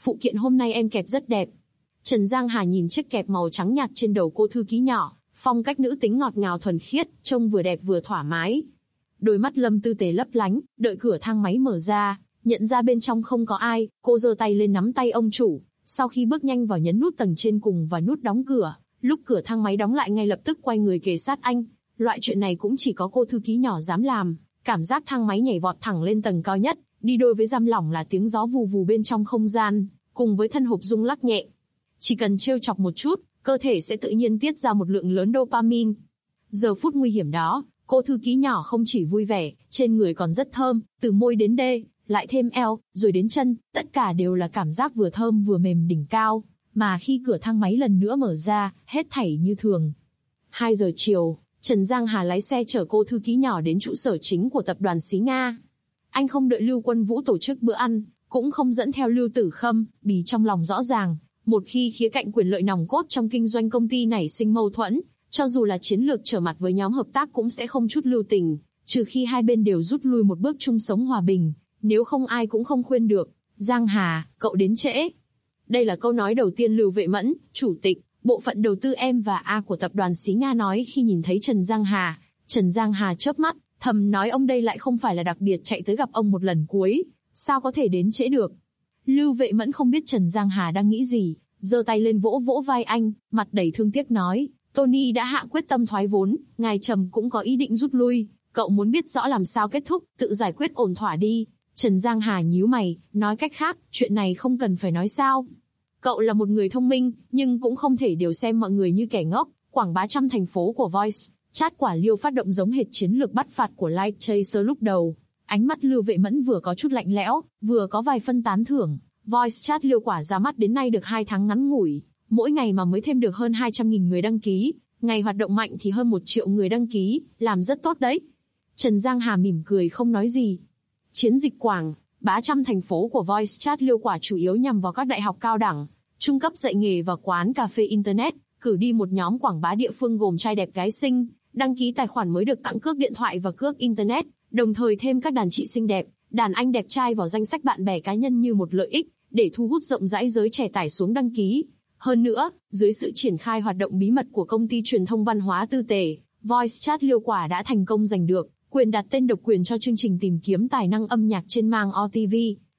phụ kiện hôm nay em kẹp rất đẹp. Trần Giang Hà nhìn chiếc kẹp màu trắng nhạt trên đầu cô thư ký nhỏ, phong cách nữ tính ngọt ngào thuần khiết, trông vừa đẹp vừa thoải mái. Đôi mắt Lâm Tư Tề lấp lánh, đợi cửa thang máy mở ra, nhận ra bên trong không có ai, cô giơ tay lên nắm tay ông chủ, sau khi bước nhanh vào nhấn nút tầng trên cùng và nút đóng cửa, lúc cửa thang máy đóng lại ngay lập tức quay người kề sát anh. Loại chuyện này cũng chỉ có cô thư ký nhỏ dám làm, cảm giác thang máy nhảy vọt thẳng lên tầng cao nhất, đi đôi với giam lỏng là tiếng gió vù vù bên trong không gian, cùng với thân hộp rung lắc nhẹ. Chỉ cần trêu chọc một chút, cơ thể sẽ tự nhiên tiết ra một lượng lớn dopamine. Giờ phút nguy hiểm đó, cô thư ký nhỏ không chỉ vui vẻ, trên người còn rất thơm, từ môi đến đê, lại thêm eo, rồi đến chân, tất cả đều là cảm giác vừa thơm vừa mềm đỉnh cao. Mà khi cửa thang máy lần nữa mở ra, hết thảy như thường. 2 giờ chiều, Trần Giang Hà lái xe chở cô thư ký nhỏ đến trụ sở chính của tập đoàn Xí Nga. Anh không đợi Lưu Quân Vũ tổ chức bữa ăn, cũng không dẫn theo Lưu Tử Khâm, vì trong lòng rõ ràng, một khi khía cạnh quyền lợi nòng cốt trong kinh doanh công ty nảy sinh mâu thuẫn, cho dù là chiến lược trở mặt với nhóm hợp tác cũng sẽ không chút lưu tình, trừ khi hai bên đều rút lui một bước chung sống hòa bình, nếu không ai cũng không khuyên được. Giang Hà, cậu đến trễ. Đây là câu nói đầu tiên Lưu Vệ Mẫn, chủ tịch, bộ phận đầu tư M và A của tập đoàn Xí Nga nói khi nhìn thấy Trần Giang Hà. Trần Giang Hà chớp mắt, thầm nói ông đây lại không phải là đặc biệt chạy tới gặp ông một lần cuối, sao có thể đến trễ được. Lưu Vệ Mẫn không biết Trần Giang Hà đang nghĩ gì, giơ tay lên vỗ vỗ vai anh, mặt đầy thương tiếc nói, Tony đã hạ quyết tâm thoái vốn, ngài Trầm cũng có ý định rút lui, cậu muốn biết rõ làm sao kết thúc, tự giải quyết ổn thỏa đi. Trần Giang Hà nhíu mày, nói cách khác, chuyện này không cần phải nói sao. Cậu là một người thông minh, nhưng cũng không thể đều xem mọi người như kẻ ngốc. Quảng bá trăm thành phố của Voice, Chat quả Liêu phát động giống hệt chiến lược bắt phạt của Light Chaser lúc đầu. Ánh mắt Lưu Vệ Mẫn vừa có chút lạnh lẽo, vừa có vài phân tán thưởng. Voice Chat Liêu quả ra mắt đến nay được 2 tháng ngắn ngủi, mỗi ngày mà mới thêm được hơn 200.000 người đăng ký, ngày hoạt động mạnh thì hơn 1 triệu người đăng ký, làm rất tốt đấy. Trần Giang Hà mỉm cười không nói gì. Chiến dịch quảng bá trăm thành phố của Voice Chat Liêu quả chủ yếu nhằm vào các đại học cao đẳng, trung cấp dạy nghề và quán cà phê internet, cử đi một nhóm quảng bá địa phương gồm trai đẹp gái xinh, đăng ký tài khoản mới được tặng cước điện thoại và cước internet, đồng thời thêm các đàn chị xinh đẹp, đàn anh đẹp trai vào danh sách bạn bè cá nhân như một lợi ích, để thu hút rộng rãi giới trẻ tải xuống đăng ký. Hơn nữa, dưới sự triển khai hoạt động bí mật của công ty truyền thông văn hóa Tư Tề, Voice Chat Liêu quả đã thành công giành được quyền đặt tên độc quyền cho chương trình tìm kiếm tài năng âm nhạc trên mạng OTV.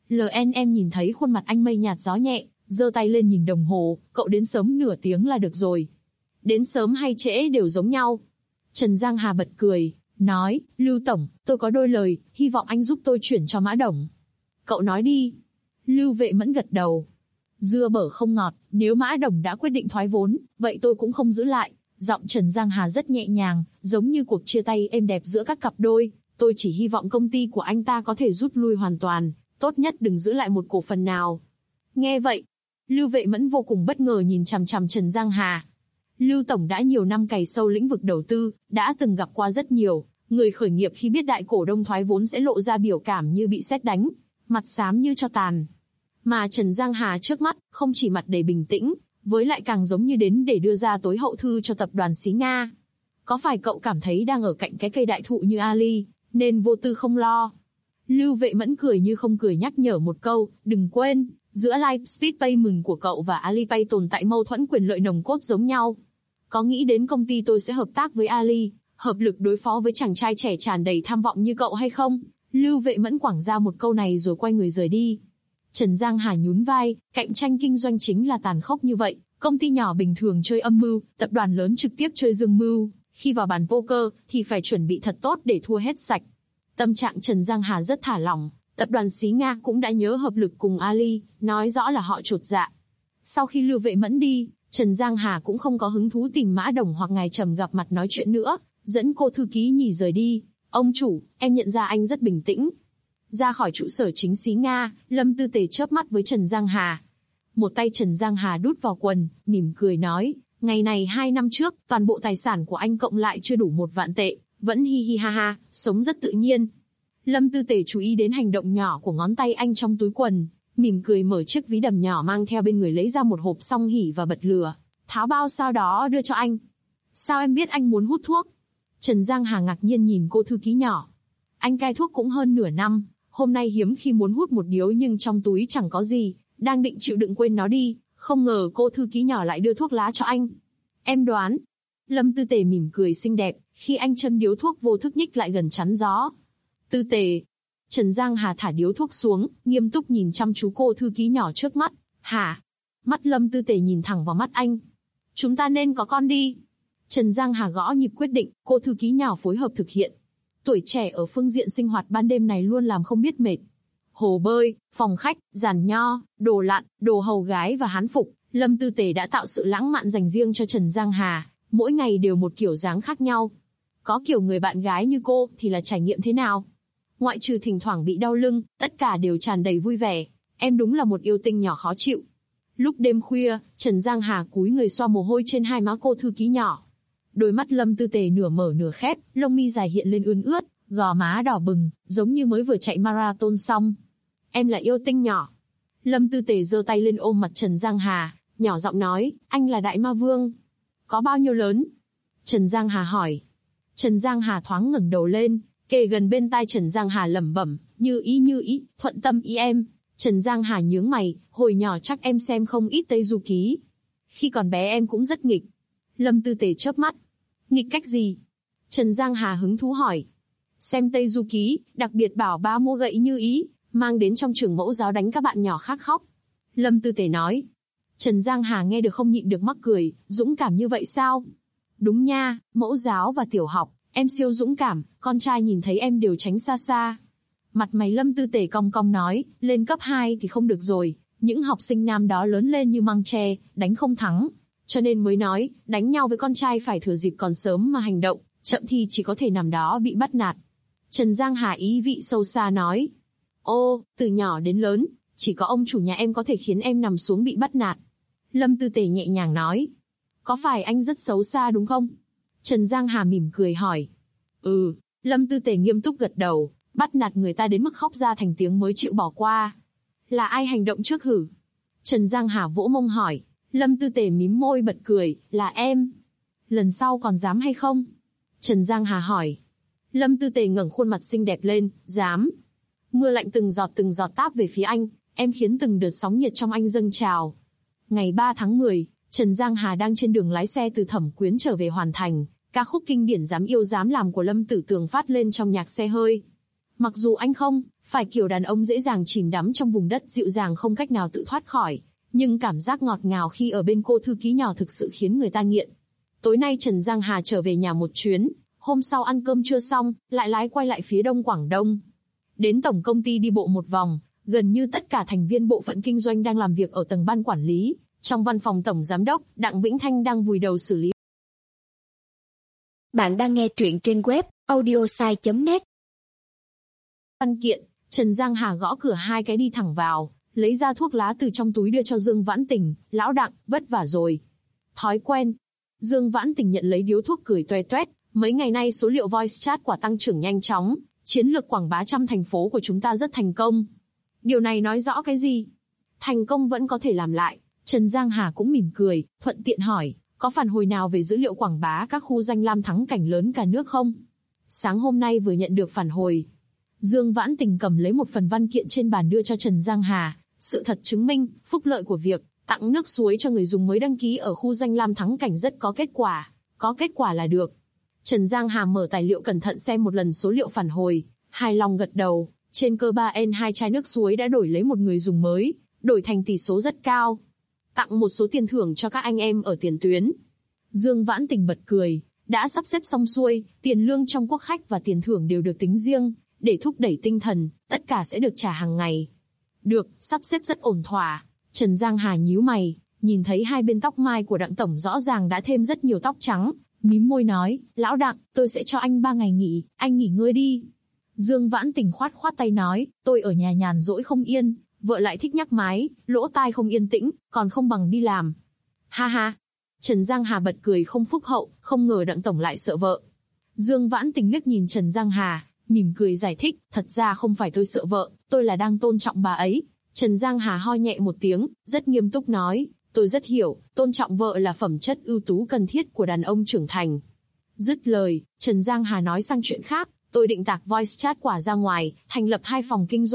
LNM nhìn thấy khuôn mặt anh mây nhạt gió nhẹ, giơ tay lên nhìn đồng hồ, cậu đến sớm nửa tiếng là được rồi. Đến sớm hay trễ đều giống nhau. Trần Giang Hà bật cười, nói, Lưu Tổng, tôi có đôi lời, hy vọng anh giúp tôi chuyển cho Mã Đồng. Cậu nói đi. Lưu Vệ Mẫn gật đầu. Dưa bở không ngọt, nếu Mã Đồng đã quyết định thoái vốn, vậy tôi cũng không giữ lại. Giọng Trần Giang Hà rất nhẹ nhàng, giống như cuộc chia tay êm đẹp giữa các cặp đôi. Tôi chỉ hy vọng công ty của anh ta có thể rút lui hoàn toàn, tốt nhất đừng giữ lại một cổ phần nào. Nghe vậy, Lưu Vệ Mẫn vô cùng bất ngờ nhìn chằm chằm Trần Giang Hà. Lưu Tổng đã nhiều năm cày sâu lĩnh vực đầu tư, đã từng gặp qua rất nhiều người khởi nghiệp khi biết đại cổ đông thoái vốn sẽ lộ ra biểu cảm như bị sét đánh, mặt xám như tro tàn. Mà Trần Giang Hà trước mắt, không chỉ mặt đầy bình tĩnh, với lại càng giống như đến để đưa ra tối hậu thư cho tập đoàn Xí Nga. Có phải cậu cảm thấy đang ở cạnh cái cây đại thụ như Ali, nên vô tư không lo? Lưu Vệ Mẫn cười như không cười nhắc nhở một câu, đừng quên, giữa Lightspeed Payment của cậu và Alipay tồn tại mâu thuẫn quyền lợi nồng cốt giống nhau. Có nghĩ đến công ty tôi sẽ hợp tác với Ali, hợp lực đối phó với chàng trai trẻ tràn đầy tham vọng như cậu hay không? Lưu Vệ Mẫn quẳng ra một câu này rồi quay người rời đi. Trần Giang Hà nhún vai, cạnh tranh kinh doanh chính là tàn khốc như vậy, công ty nhỏ bình thường chơi âm mưu, tập đoàn lớn trực tiếp chơi dương mưu, khi vào bàn poker thì phải chuẩn bị thật tốt để thua hết sạch. Tâm trạng Trần Giang Hà rất thả lỏng, tập đoàn Xí Nga cũng đã nhớ hợp lực cùng Ali, nói rõ là họ chột dạ. Sau khi Lưu Vệ Mẫn đi, Trần Giang Hà cũng không có hứng thú tìm Mã Đồng hoặc ngài Trầm gặp mặt nói chuyện nữa, dẫn cô thư ký nhì rời đi. Ông chủ, em nhận ra anh rất bình tĩnh. Ra khỏi trụ sở chính Xí Nga, Lâm Tư Tề chớp mắt với Trần Giang Hà. Một tay Trần Giang Hà đút vào quần, mỉm cười nói, ngày này 2 năm trước, toàn bộ tài sản của anh cộng lại chưa đủ 1 vạn tệ, vẫn hi hi ha ha, sống rất tự nhiên. Lâm Tư Tề chú ý đến hành động nhỏ của ngón tay anh trong túi quần, mỉm cười mở chiếc ví đầm nhỏ mang theo bên người lấy ra một hộp song hỉ và bật lửa, tháo bao sau đó đưa cho anh. Sao em biết anh muốn hút thuốc? Trần Giang Hà ngạc nhiên nhìn cô thư ký nhỏ. Anh cai thuốc cũng hơn nửa năm, hôm nay hiếm khi muốn hút một điếu nhưng trong túi chẳng có gì, Đang định chịu đựng quên nó đi, không ngờ cô thư ký nhỏ lại đưa thuốc lá cho anh. Em đoán. Lâm Tư Tề mỉm cười xinh đẹp, khi anh châm điếu thuốc vô thức nhích lại gần chắn gió. Tư Tề. Trần Giang Hà thả điếu thuốc xuống, nghiêm túc nhìn chăm chú cô thư ký nhỏ trước mắt. Hả? Mắt Lâm Tư Tề nhìn thẳng vào mắt anh. Chúng ta nên có con đi. Trần Giang Hà gõ nhịp quyết định, cô thư ký nhỏ phối hợp thực hiện. Tuổi trẻ ở phương diện sinh hoạt ban đêm này luôn làm không biết mệt. Hồ bơi, phòng khách, giàn nho, đồ lặn, đồ hầu gái và hán phục, Lâm Tư Tề đã tạo sự lãng mạn dành riêng cho Trần Giang Hà, mỗi ngày đều một kiểu dáng khác nhau. Có kiểu người bạn gái như cô thì là trải nghiệm thế nào? Ngoại trừ thỉnh thoảng bị đau lưng, tất cả đều tràn đầy vui vẻ. Em đúng là một yêu tinh nhỏ khó chịu. Lúc đêm khuya, Trần Giang Hà cúi người xoa mồ hôi trên hai má cô thư ký nhỏ. Đôi mắt Lâm Tư Tề nửa mở nửa khép, lông mi dài hiện lên ươn ướt, gò má đỏ bừng, giống như mới vừa chạy marathon xong. Em là yêu tinh nhỏ. Lâm Tư Tề giơ tay lên ôm mặt Trần Giang Hà, nhỏ giọng nói, anh là đại ma vương. Có bao nhiêu lớn? Trần Giang Hà hỏi. Trần Giang Hà thoáng ngẩng đầu lên, kề gần bên tai Trần Giang Hà lẩm bẩm, như ý, thuận tâm ý em. Trần Giang Hà nhướng mày, hồi nhỏ chắc em xem không ít Tây Du Ký. Khi còn bé em cũng rất nghịch. Lâm Tư Tề chớp mắt. Nghịch cách gì? Trần Giang Hà hứng thú hỏi. Xem Tây Du Ký, đặc biệt bảo ba mua gậy như ý, mang đến trong trường mẫu giáo đánh các bạn nhỏ khác khóc. Lâm Tư Tề nói. Trần Giang Hà nghe được không nhịn được mắc cười, dũng cảm như vậy sao? Đúng nha, mẫu giáo và tiểu học, em siêu dũng cảm, con trai nhìn thấy em đều tránh xa xa. Mặt mày Lâm Tư Tề cong cong nói, lên cấp 2 thì không được rồi, những học sinh nam đó lớn lên như măng tre, đánh không thắng. Cho nên mới nói, đánh nhau với con trai phải thừa dịp còn sớm mà hành động, chậm thì chỉ có thể nằm đó bị bắt nạt. Trần Giang Hà ý vị sâu xa nói. Ô, từ nhỏ đến lớn, chỉ có ông chủ nhà em có thể khiến em nằm xuống bị bắt nạt. Lâm Tư Tề nhẹ nhàng nói. Có phải anh rất xấu xa đúng không? Trần Giang Hà mỉm cười hỏi. Ừ, Lâm Tư Tề nghiêm túc gật đầu, bắt nạt người ta đến mức khóc ra thành tiếng mới chịu bỏ qua. Là ai hành động trước hử? Trần Giang Hà vỗ mông hỏi. Lâm Tư Tề mím môi bật cười, là em. Lần sau còn dám hay không? Trần Giang Hà hỏi. Lâm Tư Tề ngẩng khuôn mặt xinh đẹp lên, dám. Mưa lạnh từng giọt táp về phía anh, em khiến từng đợt sóng nhiệt trong anh dâng trào. Ngày 3 tháng 10, Trần Giang Hà đang trên đường lái xe từ Thẩm Quyến trở về Hoàn Thành, ca khúc kinh điển Dám Yêu Dám Làm của Lâm Tử Tường phát lên trong nhạc xe hơi. Mặc dù anh không phải kiểu đàn ông dễ dàng chìm đắm trong vùng đất dịu dàng không cách nào tự thoát khỏi, nhưng cảm giác ngọt ngào khi ở bên cô thư ký nhỏ thực sự khiến người ta nghiện. Tối nay Trần Giang Hà trở về nhà một chuyến, hôm sau ăn cơm trưa xong, lại lái quay lại phía đông Quảng Đông. Đến tổng công ty đi bộ một vòng, gần như tất cả thành viên bộ phận kinh doanh đang làm việc ở tầng ban quản lý. Trong văn phòng tổng giám đốc, Đặng Vĩnh Thanh đang vùi đầu xử lý. Bạn đang nghe truyện trên web audiosai.net. Văn kiện, Trần Giang Hà gõ cửa 2 cái đi thẳng vào, lấy ra thuốc lá từ trong túi đưa cho Dương Vãn Tình. Lão Đặng, vất vả rồi. Thói quen. Dương Vãn Tình nhận lấy điếu thuốc cười toe toét. Mấy ngày nay số liệu voice chat quả tăng trưởng nhanh chóng, chiến lược quảng bá trăm thành phố của chúng ta rất thành công. Điều này nói rõ cái gì? Thành công vẫn có thể làm lại. Trần Giang Hà cũng mỉm cười, thuận tiện hỏi, có phản hồi nào về dữ liệu quảng bá các khu danh lam thắng cảnh lớn cả nước không? Sáng hôm nay vừa nhận được phản hồi. Dương Vãn Tình cầm lấy một phần văn kiện trên bàn đưa cho Trần Giang Hà. Sự thật chứng minh, phúc lợi của việc tặng nước suối cho người dùng mới đăng ký ở khu danh lam thắng cảnh rất có kết quả. Có kết quả là được. Trần Giang Hà mở tài liệu cẩn thận xem một lần số liệu phản hồi, hài lòng gật đầu. Trên cơ 3N2 chai nước suối đã đổi lấy một người dùng mới, đổi thành tỷ số rất cao. Tặng một số tiền thưởng cho các anh em ở tiền tuyến. Dương Vãn Tình bật cười, đã sắp xếp xong xuôi, tiền lương trong quốc khách và tiền thưởng đều được tính riêng, để thúc đẩy tinh thần, tất cả sẽ được trả hàng ngày. Được, sắp xếp rất ổn thỏa. Trần Giang Hà nhíu mày, nhìn thấy hai bên tóc mai của Đặng tổng rõ ràng đã thêm rất nhiều tóc trắng, mím môi nói, lão Đặng, tôi sẽ cho anh 3 ngày nghỉ, anh nghỉ ngơi đi. Dương Vãn Tình khoát tay nói, tôi ở nhà nhàn rỗi không yên, vợ lại thích nhắc mái, lỗ tai không yên tĩnh, còn không bằng đi làm. Ha ha. Trần Giang Hà bật cười không phúc hậu, không ngờ Đặng tổng lại sợ vợ. Dương Vãn Tình liếc nhìn Trần Giang Hà, mỉm cười giải thích, thật ra không phải tôi sợ vợ, tôi là đang tôn trọng bà ấy. Trần Giang Hà ho nhẹ một tiếng, rất nghiêm túc nói, tôi rất hiểu, tôn trọng vợ là phẩm chất ưu tú cần thiết của đàn ông trưởng thành. Dứt lời, Trần Giang Hà nói sang chuyện khác, tôi định tạc voice chat quả ra ngoài, thành lập 2 phòng kinh doanh,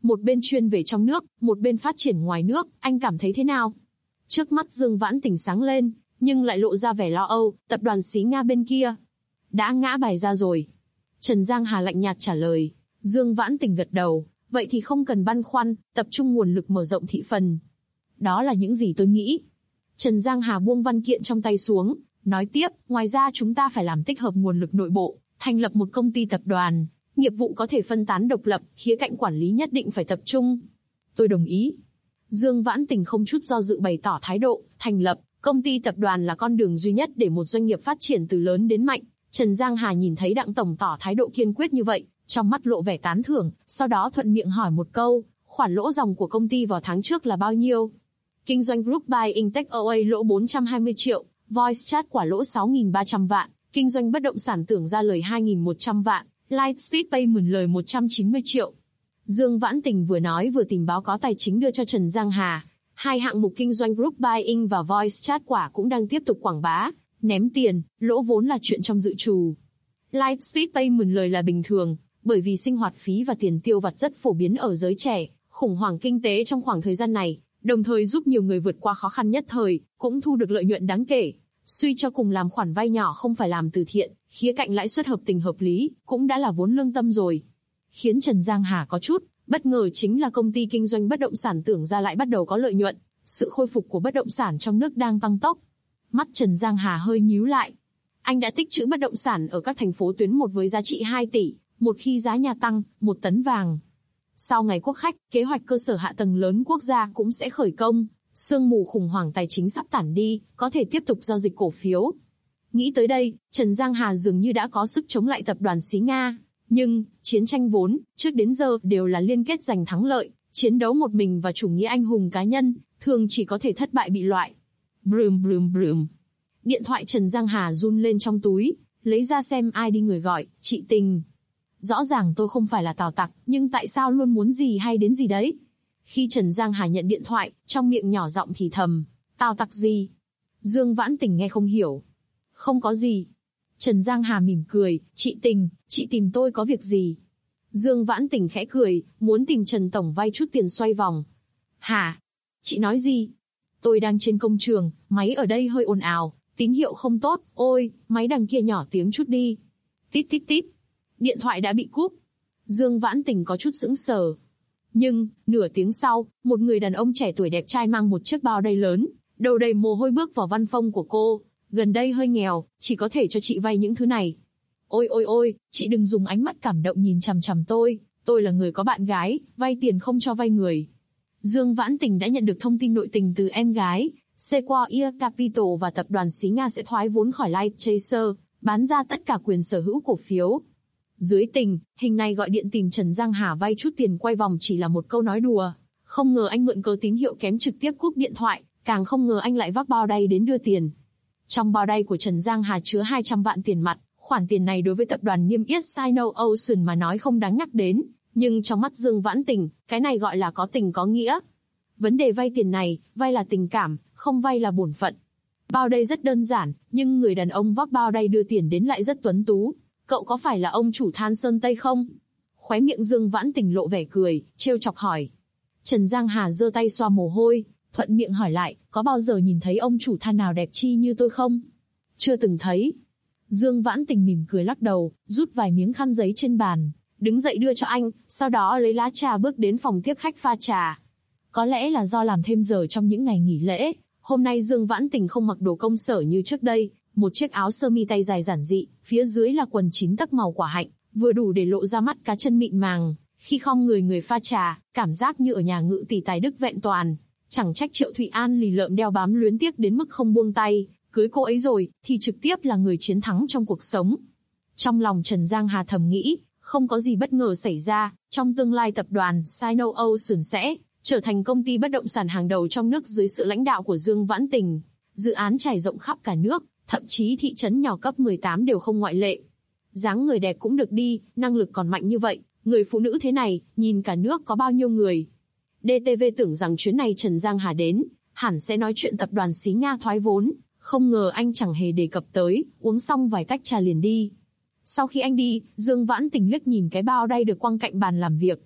Một bên chuyên về trong nước, một bên phát triển ngoài nước, anh cảm thấy thế nào? Trước mắt Dương Vãn Tình sáng lên, nhưng lại lộ ra vẻ lo âu, tập đoàn xí Nga bên kia đã ngã bài ra rồi. Trần Giang Hà lạnh nhạt trả lời. Dương Vãn Tình gật đầu, vậy thì không cần băn khoăn, tập trung nguồn lực mở rộng thị phần. Đó là những gì tôi nghĩ. Trần Giang Hà buông văn kiện trong tay xuống, nói tiếp, ngoài ra chúng ta phải làm tích hợp nguồn lực nội bộ, thành lập một công ty tập đoàn, nghiệp vụ có thể phân tán độc lập, khía cạnh quản lý nhất định phải tập trung. Tôi đồng ý. Dương Vãn Tình không chút do dự bày tỏ thái độ, thành lập công ty tập đoàn là con đường duy nhất để một doanh nghiệp phát triển từ lớn đến mạnh. Trần Giang Hà nhìn thấy Đặng tổng tỏ thái độ kiên quyết như vậy, trong mắt lộ vẻ tán thưởng, sau đó thuận miệng hỏi một câu, khoản lỗ ròng của công ty vào tháng trước là bao nhiêu? Kinh doanh Group Buying Takeaway lỗ 420 triệu, Voice Chat quả lỗ 6.300 vạn, kinh doanh bất động sản tưởng ra lời 2.100 vạn, Lightspeed Payment lời 190 triệu. Dương Vãn Tình vừa nói vừa tìm báo cáo tài chính đưa cho Trần Giang Hà. Hai hạng mục kinh doanh Group Buying và Voice Chat quả cũng đang tiếp tục quảng bá, ném tiền, lỗ vốn là chuyện trong dự trù. Lightspeed Payment lời là bình thường, bởi vì sinh hoạt phí và tiền tiêu vặt rất phổ biến ở giới trẻ, khủng hoảng kinh tế trong khoảng thời gian này, đồng thời giúp nhiều người vượt qua khó khăn nhất thời, cũng thu được lợi nhuận đáng kể. Suy cho cùng làm khoản vay nhỏ không phải làm từ thiện, khía cạnh lãi suất hợp tình hợp lý, cũng đã là vốn lương tâm rồi. Khiến Trần Giang Hà có chút bất ngờ chính là công ty kinh doanh bất động sản tưởng ra lại bắt đầu có lợi nhuận, sự khôi phục của bất động sản trong nước đang tăng tốc. Mắt Trần Giang Hà hơi nhíu lại. Anh đã tích trữ bất động sản ở các thành phố tuyến 1 với giá trị 2 tỷ, một khi giá nhà tăng, 1 tấn vàng. Sau ngày Quốc Khánh, kế hoạch cơ sở hạ tầng lớn quốc gia cũng sẽ khởi công, sương mù khủng hoảng tài chính sắp tản đi, có thể tiếp tục giao dịch cổ phiếu. Nghĩ tới đây, Trần Giang Hà dường như đã có sức chống lại tập đoàn xí Nga. Nhưng, chiến tranh vốn, trước đến giờ đều là liên kết giành thắng lợi, chiến đấu một mình và chủ nghĩa anh hùng cá nhân, thường chỉ có thể thất bại bị loại. Brum brum brum. Điện thoại Trần Giang Hà run lên trong túi, lấy ra xem ai đi người gọi, chị Tình. Rõ ràng tôi không phải là Tào Tặc, nhưng tại sao luôn muốn gì hay đến gì đấy? Khi Trần Giang Hà nhận điện thoại, trong miệng nhỏ giọng thì thầm, Tào Tặc gì? Dương Vãn Tình nghe không hiểu. Không có gì. Trần Giang Hà mỉm cười, chị Tình, chị tìm tôi có việc gì? Dương Vãn Tình khẽ cười, muốn tìm Trần Tổng vay chút tiền xoay vòng. Hả? Chị nói gì? Tôi đang trên công trường, máy ở đây hơi ồn ào, tín hiệu không tốt, ôi, máy đằng kia nhỏ tiếng chút đi. Tít tít tít. Điện thoại đã bị cúp. Dương Vãn Tình có chút sững sờ. Nhưng, nửa tiếng sau, một người đàn ông trẻ tuổi đẹp trai mang một chiếc bao đầy lớn, đầu đầy mồ hôi bước vào văn phòng của cô. Gần đây hơi nghèo, chỉ có thể cho chị vay những thứ này. Ôi ôi ôi, chị đừng dùng ánh mắt cảm động nhìn chằm chằm tôi là người có bạn gái, vay tiền không cho vay người. Dương Vãn Tình đã nhận được thông tin nội tình từ em gái, Sequoia Capital và tập đoàn xí Nga sẽ thoái vốn khỏi Light Chaser, bán ra tất cả quyền sở hữu cổ phiếu. Dưới tình, hình này gọi điện tìm Trần Giang Hà vay chút tiền quay vòng chỉ là một câu nói đùa. Không ngờ anh mượn cớ tín hiệu kém trực tiếp cúp điện thoại, càng không ngờ anh lại vác bao đay đến đưa tiền. Trong bao đay của Trần Giang Hà chứa 200 vạn tiền mặt, khoản tiền này đối với tập đoàn niêm yết Sino Ocean mà nói không đáng nhắc đến, nhưng trong mắt Dương Vãn Tình, cái này gọi là có tình có nghĩa. Vấn đề vay tiền này, vay là tình cảm, không vay là bổn phận. Bao đay rất đơn giản, nhưng người đàn ông vác bao đay đưa tiền đến lại rất tuấn tú. Cậu có phải là ông chủ than Sơn Tây không? Khóe miệng Dương Vãn Tình lộ vẻ cười, trêu chọc hỏi. Trần Giang Hà giơ tay xoa mồ hôi, thuận miệng hỏi lại, có bao giờ nhìn thấy ông chủ than nào đẹp chi như tôi không? Chưa từng thấy. Dương Vãn Tình mỉm cười lắc đầu, rút vài miếng khăn giấy trên bàn, đứng dậy đưa cho anh, sau đó lấy lá trà bước đến phòng tiếp khách pha trà. Có lẽ là do làm thêm giờ trong những ngày nghỉ lễ, hôm nay Dương Vãn Tình không mặc đồ công sở như trước đây, một chiếc áo sơ mi tay dài giản dị, phía dưới là quần 9 tấc màu quả hạnh, vừa đủ để lộ ra mắt cá chân mịn màng. Khi khom người pha trà, cảm giác như ở nhà ngự tỷ tài đức vẹn toàn. Chẳng trách Triệu Thụy An lì lợm đeo bám luyến tiếc đến mức không buông tay, cưới cô ấy rồi, thì trực tiếp là người chiến thắng trong cuộc sống. Trong lòng Trần Giang Hà thầm nghĩ, không có gì bất ngờ xảy ra, trong tương lai tập đoàn Sino Ocean sẽ trở thành công ty bất động sản hàng đầu trong nước dưới sự lãnh đạo của Dương Vãn Tình. Dự án trải rộng khắp cả nước, thậm chí thị trấn nhỏ cấp 18 đều không ngoại lệ. Dáng người đẹp cũng được đi, năng lực còn mạnh như vậy, người phụ nữ thế này, nhìn cả nước có bao nhiêu người. DTV tưởng rằng chuyến này Trần Giang Hà đến, hẳn sẽ nói chuyện tập đoàn xí Nga thoái vốn, không ngờ anh chẳng hề đề cập tới, uống xong vài tách trà liền đi. Sau khi anh đi, Dương Vãn Tình liếc nhìn cái bao đay được quăng cạnh bàn làm việc.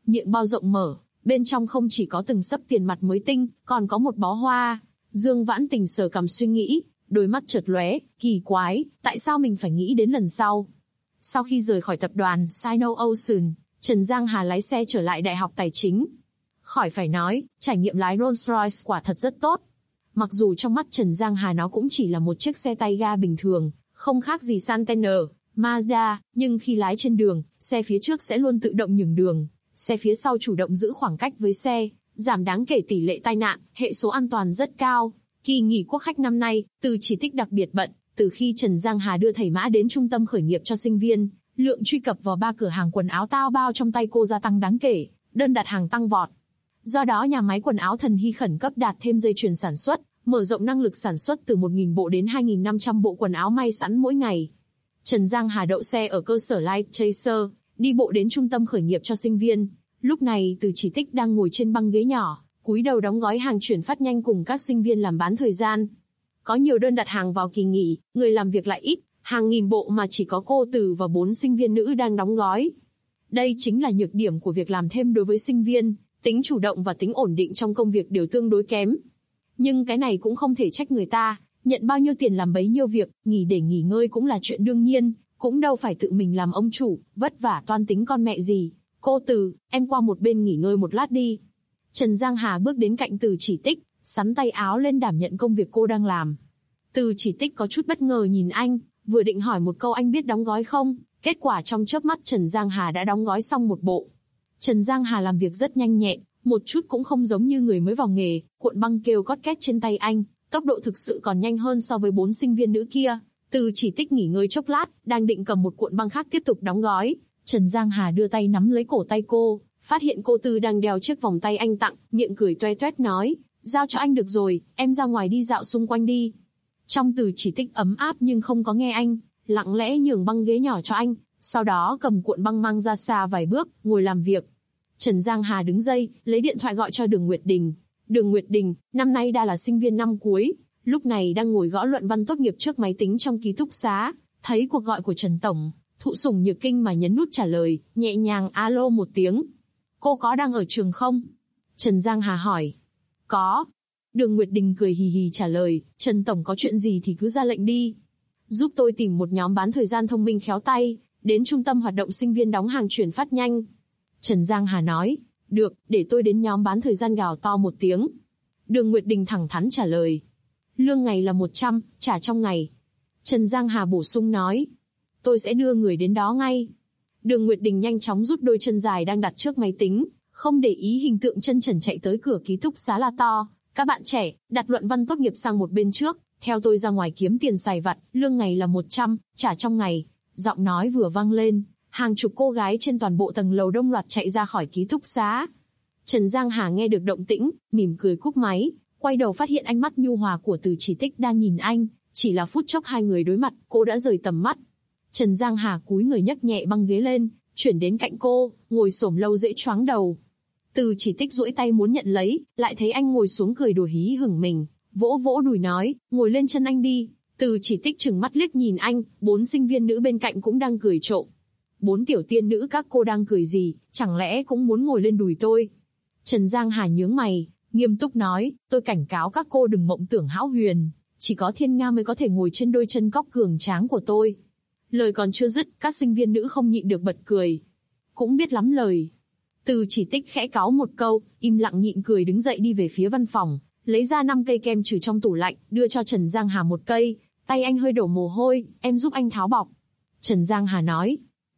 miệng bao rộng mở, bên trong không chỉ có từng xấp tiền mặt mới tinh, còn có một bó hoa. Dương Vãn Tình sờ cằm suy nghĩ, đôi mắt chợt lóe, kỳ quái, tại sao mình phải nghĩ đến lần sau? Sau khi rời khỏi tập đoàn Sino-Ocean, Trần Giang Hà lái xe trở lại Đại học Tài chính. Khỏi phải nói, trải nghiệm lái Rolls-Royce quả thật rất tốt. Mặc dù trong mắt Trần Giang Hà nó cũng chỉ là một chiếc xe tay ga bình thường, không khác gì Santana, Mazda, nhưng khi lái trên đường, xe phía trước sẽ luôn tự động nhường đường, xe phía sau chủ động giữ khoảng cách với xe, giảm đáng kể tỷ lệ tai nạn, hệ số an toàn rất cao. Kỳ nghỉ quốc khách năm nay, Từ Chỉ Tích đặc biệt bận, từ khi Trần Giang Hà đưa thầy Mã đến trung tâm khởi nghiệp cho sinh viên, lượng truy cập vào 3 cửa hàng quần áo tao bao trong tay cô gia tăng đáng kể, đơn đặt hàng tăng vọt. Do đó nhà máy quần áo Thần Hy khẩn cấp đạt thêm dây chuyền sản xuất, mở rộng năng lực sản xuất từ 1.000 bộ đến 2.500 bộ quần áo may sẵn mỗi ngày. Trần Giang Hà đậu xe ở cơ sở Light Chaser, đi bộ đến trung tâm khởi nghiệp cho sinh viên. Lúc này Từ Chỉ Tích đang ngồi trên băng ghế nhỏ, cúi đầu đóng gói hàng chuyển phát nhanh cùng các sinh viên làm bán thời gian. Có nhiều đơn đặt hàng vào kỳ nghỉ, người làm việc lại ít, hàng nghìn bộ mà chỉ có cô Từ và 4 sinh viên nữ đang đóng gói. Đây chính là nhược điểm của việc làm thêm đối với sinh viên, tính chủ động và tính ổn định trong công việc đều tương đối kém. Nhưng cái này cũng không thể trách người ta, nhận bao nhiêu tiền làm bấy nhiêu việc, nghỉ để nghỉ ngơi cũng là chuyện đương nhiên, cũng đâu phải tự mình làm ông chủ, vất vả toan tính con mẹ gì. Cô Từ, em qua một bên nghỉ ngơi một lát đi. Trần Giang Hà bước đến cạnh Từ Chỉ Tích, sắn tay áo lên đảm nhận công việc cô đang làm. Từ Chỉ Tích có chút bất ngờ nhìn anh, vừa định hỏi một câu anh biết đóng gói không, kết quả trong chớp mắt Trần Giang Hà đã đóng gói xong một bộ. Trần Giang Hà làm việc rất nhanh nhẹn, một chút cũng không giống như người mới vào nghề, cuộn băng kêu cót két trên tay anh, tốc độ thực sự còn nhanh hơn so với 4 sinh viên nữ kia. Từ Chỉ Tích nghỉ ngơi chốc lát, đang định cầm một cuộn băng khác tiếp tục đóng gói. Trần Giang Hà đưa tay nắm lấy cổ tay cô, phát hiện cô Từ đang đeo chiếc vòng tay anh tặng, miệng cười toe toét nói, giao cho anh được rồi, em ra ngoài đi dạo xung quanh đi. Trong Từ Chỉ Tích ấm áp nhưng không có nghe anh, lặng lẽ nhường băng ghế nhỏ cho anh, sau đó cầm cuộn băng mang ra xa vài bước, ngồi làm việc. Trần Giang Hà đứng dậy, lấy điện thoại gọi cho Đường Nguyệt Đình. Đường Nguyệt Đình, năm nay đã là sinh viên năm cuối, lúc này đang ngồi gõ luận văn tốt nghiệp trước máy tính trong ký túc xá, thấy cuộc gọi của Trần Tổng, thụ sủng nhược kinh mà nhấn nút trả lời, nhẹ nhàng alo một tiếng. Cô có đang ở trường không? Trần Giang Hà hỏi. Có. Đường Nguyệt Đình cười hì hì trả lời, Trần Tổng có chuyện gì thì cứ ra lệnh đi. Giúp tôi tìm một nhóm bán thời gian thông minh khéo tay, đến trung tâm hoạt động sinh viên đóng hàng chuyển phát nhanh. Trần Giang Hà nói, được, để tôi đến nhóm bán thời gian gào to một tiếng. Đường Nguyệt Đình thẳng thắn trả lời. Lương ngày là 100, trả trong ngày. Trần Giang Hà bổ sung nói, tôi sẽ đưa người đến đó ngay. Đường Nguyệt Đình nhanh chóng rút đôi chân dài đang đặt trước máy tính, không để ý hình tượng chân trần chạy tới cửa ký túc xá là to. Các bạn trẻ, đặt luận văn tốt nghiệp sang một bên trước, theo tôi ra ngoài kiếm tiền xài vặt, lương ngày là 100, trả trong ngày. Giọng nói vừa vang lên, hàng chục cô gái trên toàn bộ tầng lầu đông loạt chạy ra khỏi ký túc xá. Trần Giang Hà nghe được động tĩnh, mỉm cười cúp máy, quay đầu phát hiện ánh mắt nhu hòa của Từ Chỉ Tích đang nhìn anh, chỉ là phút chốc hai người đối mặt, cô đã rời tầm mắt. Trần Giang Hà cúi người nhấc nhẹ băng ghế lên, chuyển đến cạnh cô, ngồi xổm lâu dễ choáng đầu. Từ Chỉ Tích duỗi tay muốn nhận lấy, lại thấy anh ngồi xuống cười đùa hí hửng mình, vỗ vỗ đùi nói, ngồi lên chân anh đi. Từ Chỉ Tích trừng mắt liếc nhìn anh, 4 sinh viên nữ bên cạnh cũng đang cười trộm. 4 tiểu tiên nữ các cô đang cười gì, chẳng lẽ cũng muốn ngồi lên đùi tôi? Trần Giang Hà nhướng mày, nghiêm túc nói, tôi cảnh cáo các cô đừng mộng tưởng hão huyền, chỉ có thiên nga mới có thể ngồi trên đôi chân cóc cường tráng của tôi. Lời còn chưa dứt, các sinh viên nữ không nhịn được bật cười. Cũng biết lắm lời. Từ Chỉ Tích khẽ cáu một câu, im lặng nhịn cười đứng dậy đi về phía văn phòng, lấy ra 5 cây kem trừ trong tủ lạnh, đưa cho Trần Giang Hà một cây, tay anh hơi đổ mồ hôi, em giúp anh tháo bọc. Trần Giang Hà nói.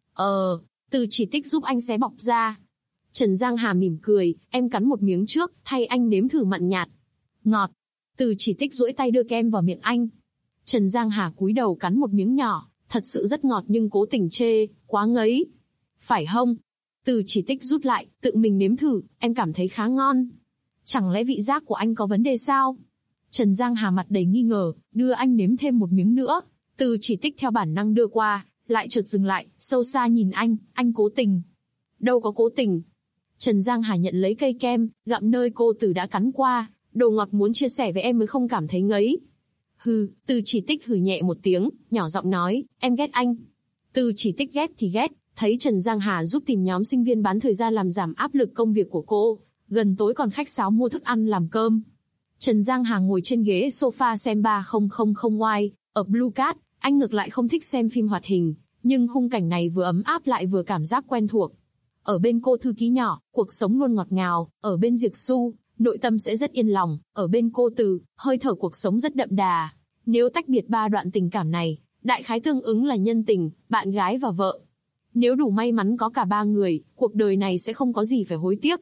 Từ Chỉ Tích giúp anh xé bọc ra. Trần Giang Hà mỉm cười, em cắn một miếng trước, thay anh nếm thử mặn nhạt. Ngọt. Từ Chỉ Tích duỗi tay đưa kem vào miệng anh. Trần Giang Hà cúi đầu cắn một miếng nhỏ, thật sự rất ngọt nhưng cố tình chê, quá ngấy. Phải không? Từ Chỉ Tích rút lại, tự mình nếm thử, em cảm thấy khá ngon. Chẳng lẽ vị giác của anh có vấn đề sao? Trần Giang Hà mặt đầy nghi ngờ, đưa anh nếm thêm một miếng nữa. Từ Chỉ Tích theo bản năng đưa qua, lại chợt dừng lại, sâu xa nhìn anh cố tình. Đâu có cố tình. Trần Giang Hà nhận lấy cây kem, gặm nơi cô Từ đã cắn qua, đồ ngọt muốn chia sẻ với em mới không cảm thấy ngấy. Hừ, Từ Chỉ Tích hừ nhẹ một tiếng, nhỏ giọng nói, em ghét anh. Từ Chỉ Tích ghét thì ghét, thấy Trần Giang Hà giúp tìm nhóm sinh viên bán thời gian làm giảm áp lực công việc của cô, gần tối còn khách sáo mua thức ăn làm cơm. Trần Giang Hà ngồi trên ghế sofa xem 3000Y, ở Blue Cat, anh ngược lại không thích xem phim hoạt hình, nhưng khung cảnh này vừa ấm áp lại vừa cảm giác quen thuộc. Ở bên cô thư ký nhỏ, cuộc sống luôn ngọt ngào, ở bên Diệc Xu, nội tâm sẽ rất yên lòng, ở bên cô Từ, hơi thở cuộc sống rất đậm đà. Nếu tách biệt ba đoạn tình cảm này, đại khái tương ứng là nhân tình, bạn gái và vợ. Nếu đủ may mắn có cả ba người, cuộc đời này sẽ không có gì phải hối tiếc.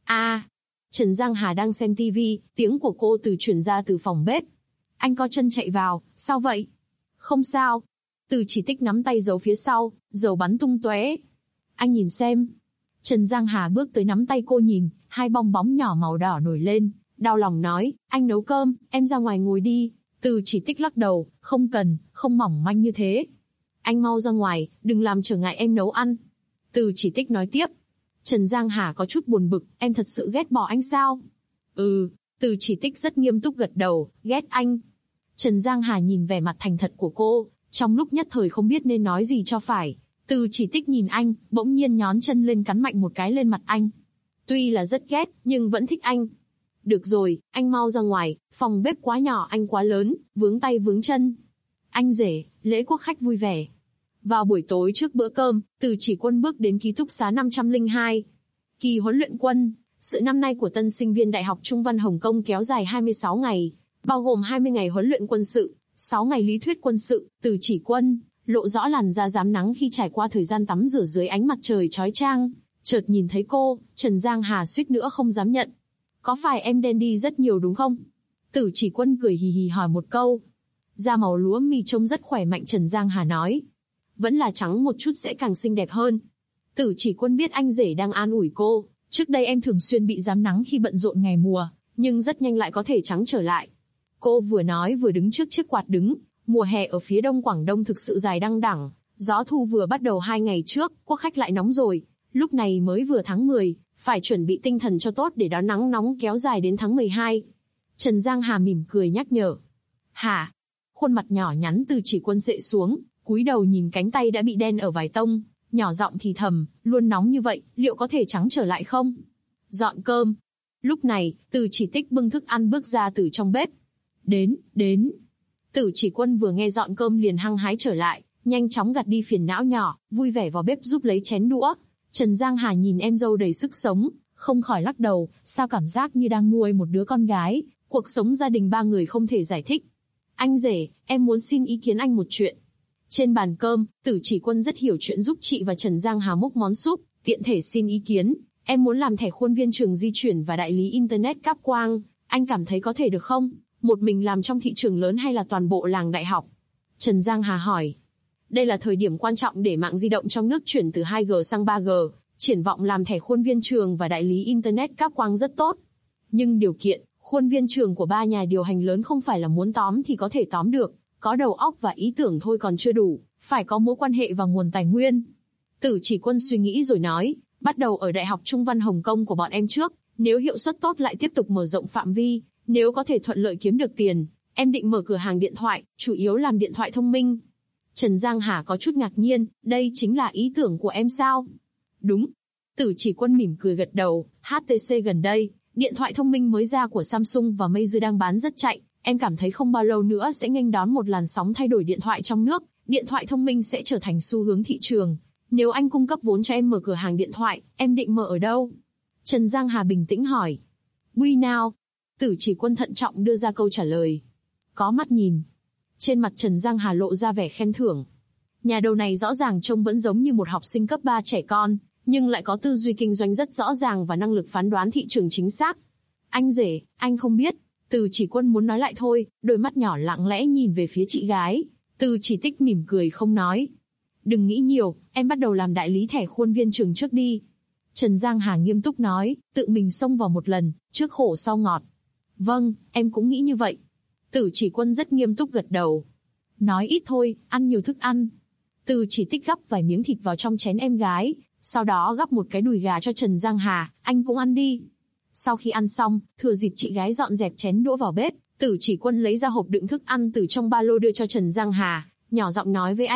Trần Giang Hà đang xem TV, tiếng của cô Từ truyền ra từ phòng bếp. Anh co chân chạy vào, sao vậy? Không sao. Từ Chỉ Tích nắm tay giấu phía sau, dầu bắn tung tóe. Anh nhìn xem. Trần Giang Hà bước tới nắm tay cô nhìn, hai bong bóng nhỏ màu đỏ nổi lên, đau lòng nói, anh nấu cơm, em ra ngoài ngồi đi. Từ Chỉ Tích lắc đầu, không cần, không mỏng manh như thế. Anh mau ra ngoài, đừng làm trở ngại em nấu ăn. Từ Chỉ Tích nói tiếp. Trần Giang Hà có chút buồn bực, em thật sự ghét bỏ anh sao? Từ Chỉ Tích rất nghiêm túc gật đầu, ghét anh. Trần Giang Hà nhìn vẻ mặt thành thật của cô, trong lúc nhất thời không biết nên nói gì cho phải. Từ Chỉ Tích nhìn anh, bỗng nhiên nhón chân lên cắn mạnh một cái lên mặt anh. Tuy là rất ghét, nhưng vẫn thích anh. Được rồi, anh mau ra ngoài, phòng bếp quá nhỏ anh quá lớn, vướng tay vướng chân. Anh rể, lễ quốc khách vui vẻ. Vào buổi tối trước bữa cơm, Từ Chỉ Quân bước đến ký túc xá 502. Kỳ huấn luyện quân, sự năm nay của tân sinh viên Đại học Trung văn Hồng Kông kéo dài 26 ngày, bao gồm 20 ngày huấn luyện quân sự, 6 ngày lý thuyết quân sự. Từ Chỉ Quân lộ rõ làn da rám nắng khi trải qua thời gian tắm rửa dưới ánh mặt trời chói chang. Chợt nhìn thấy cô, Trần Giang Hà suýt nữa không dám nhận. Có phải em đen đi rất nhiều đúng không? Từ Chỉ Quân cười hì hì hỏi một câu. Da màu lúa mì trông rất khỏe mạnh, Trần Giang Hà nói. Vẫn là trắng một chút sẽ càng xinh đẹp hơn. Từ Chỉ Quân biết anh rể đang an ủi cô. Trước đây em thường xuyên bị rám nắng khi bận rộn ngày mùa, nhưng rất nhanh lại có thể trắng trở lại. Cô vừa nói vừa đứng trước chiếc quạt đứng. Mùa hè ở phía đông Quảng Đông thực sự dài đăng đẳng. Gió thu vừa bắt đầu 2 ngày trước, quốc khách lại nóng rồi. Lúc này mới vừa tháng 10, phải chuẩn bị tinh thần cho tốt để đón nắng nóng kéo dài đến tháng 12. Trần Giang Hà mỉm cười nhắc nhở. Hả? Khuôn mặt nhỏ nhắn Từ Chỉ Quân xệ xuống, cúi đầu nhìn cánh tay đã bị đen ở vài tông, nhỏ giọng thì thầm, luôn nóng như vậy, liệu có thể trắng trở lại không? Dọn cơm. Lúc này, Từ Chỉ Tích bưng thức ăn bước ra từ trong bếp. Đến. Từ Chỉ Quân vừa nghe dọn cơm liền hăng hái trở lại, nhanh chóng gạt đi phiền não nhỏ, vui vẻ vào bếp giúp lấy chén đũa. Trần Giang Hà nhìn em dâu đầy sức sống, không khỏi lắc đầu, sao cảm giác như đang nuôi một đứa con gái, cuộc sống gia đình ba người không thể giải thích. Anh rể, em muốn xin ý kiến anh một chuyện. Trên bàn cơm, Từ Chỉ Quân rất hiểu chuyện giúp chị và Trần Giang Hà múc món súp, tiện thể xin ý kiến. Em muốn làm thẻ khuôn viên trường di chuyển và đại lý Internet Cáp Quang, anh cảm thấy có thể được không? Một mình làm trong thị trường lớn hay là toàn bộ làng đại học? Trần Giang Hà hỏi. Đây là thời điểm quan trọng để mạng di động trong nước chuyển từ 2G sang 3G, triển vọng làm thẻ khuôn viên trường và đại lý Internet Cáp Quang rất tốt. Nhưng điều kiện, khuôn viên trường của ba nhà điều hành lớn không phải là muốn tóm thì có thể tóm được, có đầu óc và ý tưởng thôi còn chưa đủ, phải có mối quan hệ và nguồn tài nguyên. Từ Chỉ Quân suy nghĩ rồi nói, bắt đầu ở Đại học Trung văn Hồng Kông của bọn em trước, nếu hiệu suất tốt lại tiếp tục mở rộng phạm vi, nếu có thể thuận lợi kiếm được tiền, em định mở cửa hàng điện thoại, chủ yếu làm điện thoại thông minh. Trần Giang Hà có chút ngạc nhiên, đây chính là ý tưởng của em sao? Đúng. Từ Chỉ Quân mỉm cười gật đầu, HTC gần đây, điện thoại thông minh mới ra của Samsung và Meizu đang bán rất chạy, em cảm thấy không bao lâu nữa sẽ nghênh đón một làn sóng thay đổi điện thoại trong nước, điện thoại thông minh sẽ trở thành xu hướng thị trường. Nếu anh cung cấp vốn cho em mở cửa hàng điện thoại, em định mở ở đâu? Trần Giang Hà bình tĩnh hỏi. We nào? Từ Chỉ Quân thận trọng đưa ra câu trả lời. Có mắt nhìn. Trên mặt Trần Giang Hà lộ ra vẻ khen thưởng. Nhà đầu này rõ ràng trông vẫn giống như một học sinh cấp 3 trẻ con, nhưng lại có tư duy kinh doanh rất rõ ràng và năng lực phán đoán thị trường chính xác. Anh rể, anh không biết. Từ Chỉ Quân muốn nói lại thôi, đôi mắt nhỏ lặng lẽ nhìn về phía chị gái. Từ Chỉ Tích mỉm cười không nói. Đừng nghĩ nhiều, em bắt đầu làm đại lý thẻ khuôn viên trường trước đi. Trần Giang Hà nghiêm túc nói, tự mình xông vào một lần, trước khổ sau ngọt. Vâng, em cũng nghĩ như vậy. Từ Chỉ Quân rất nghiêm túc gật đầu. Nói ít thôi, ăn nhiều thức ăn. Từ Chỉ Tích gắp vài miếng thịt vào trong chén em gái, sau đó gắp một cái đùi gà cho Trần Giang Hà, anh cũng ăn đi. Sau khi ăn xong, thừa dịp chị gái dọn dẹp chén đũa vào bếp, Từ Chỉ Quân lấy ra hộp đựng thức ăn từ trong ba lô đưa cho Trần Giang Hà, nhỏ giọng nói với anh,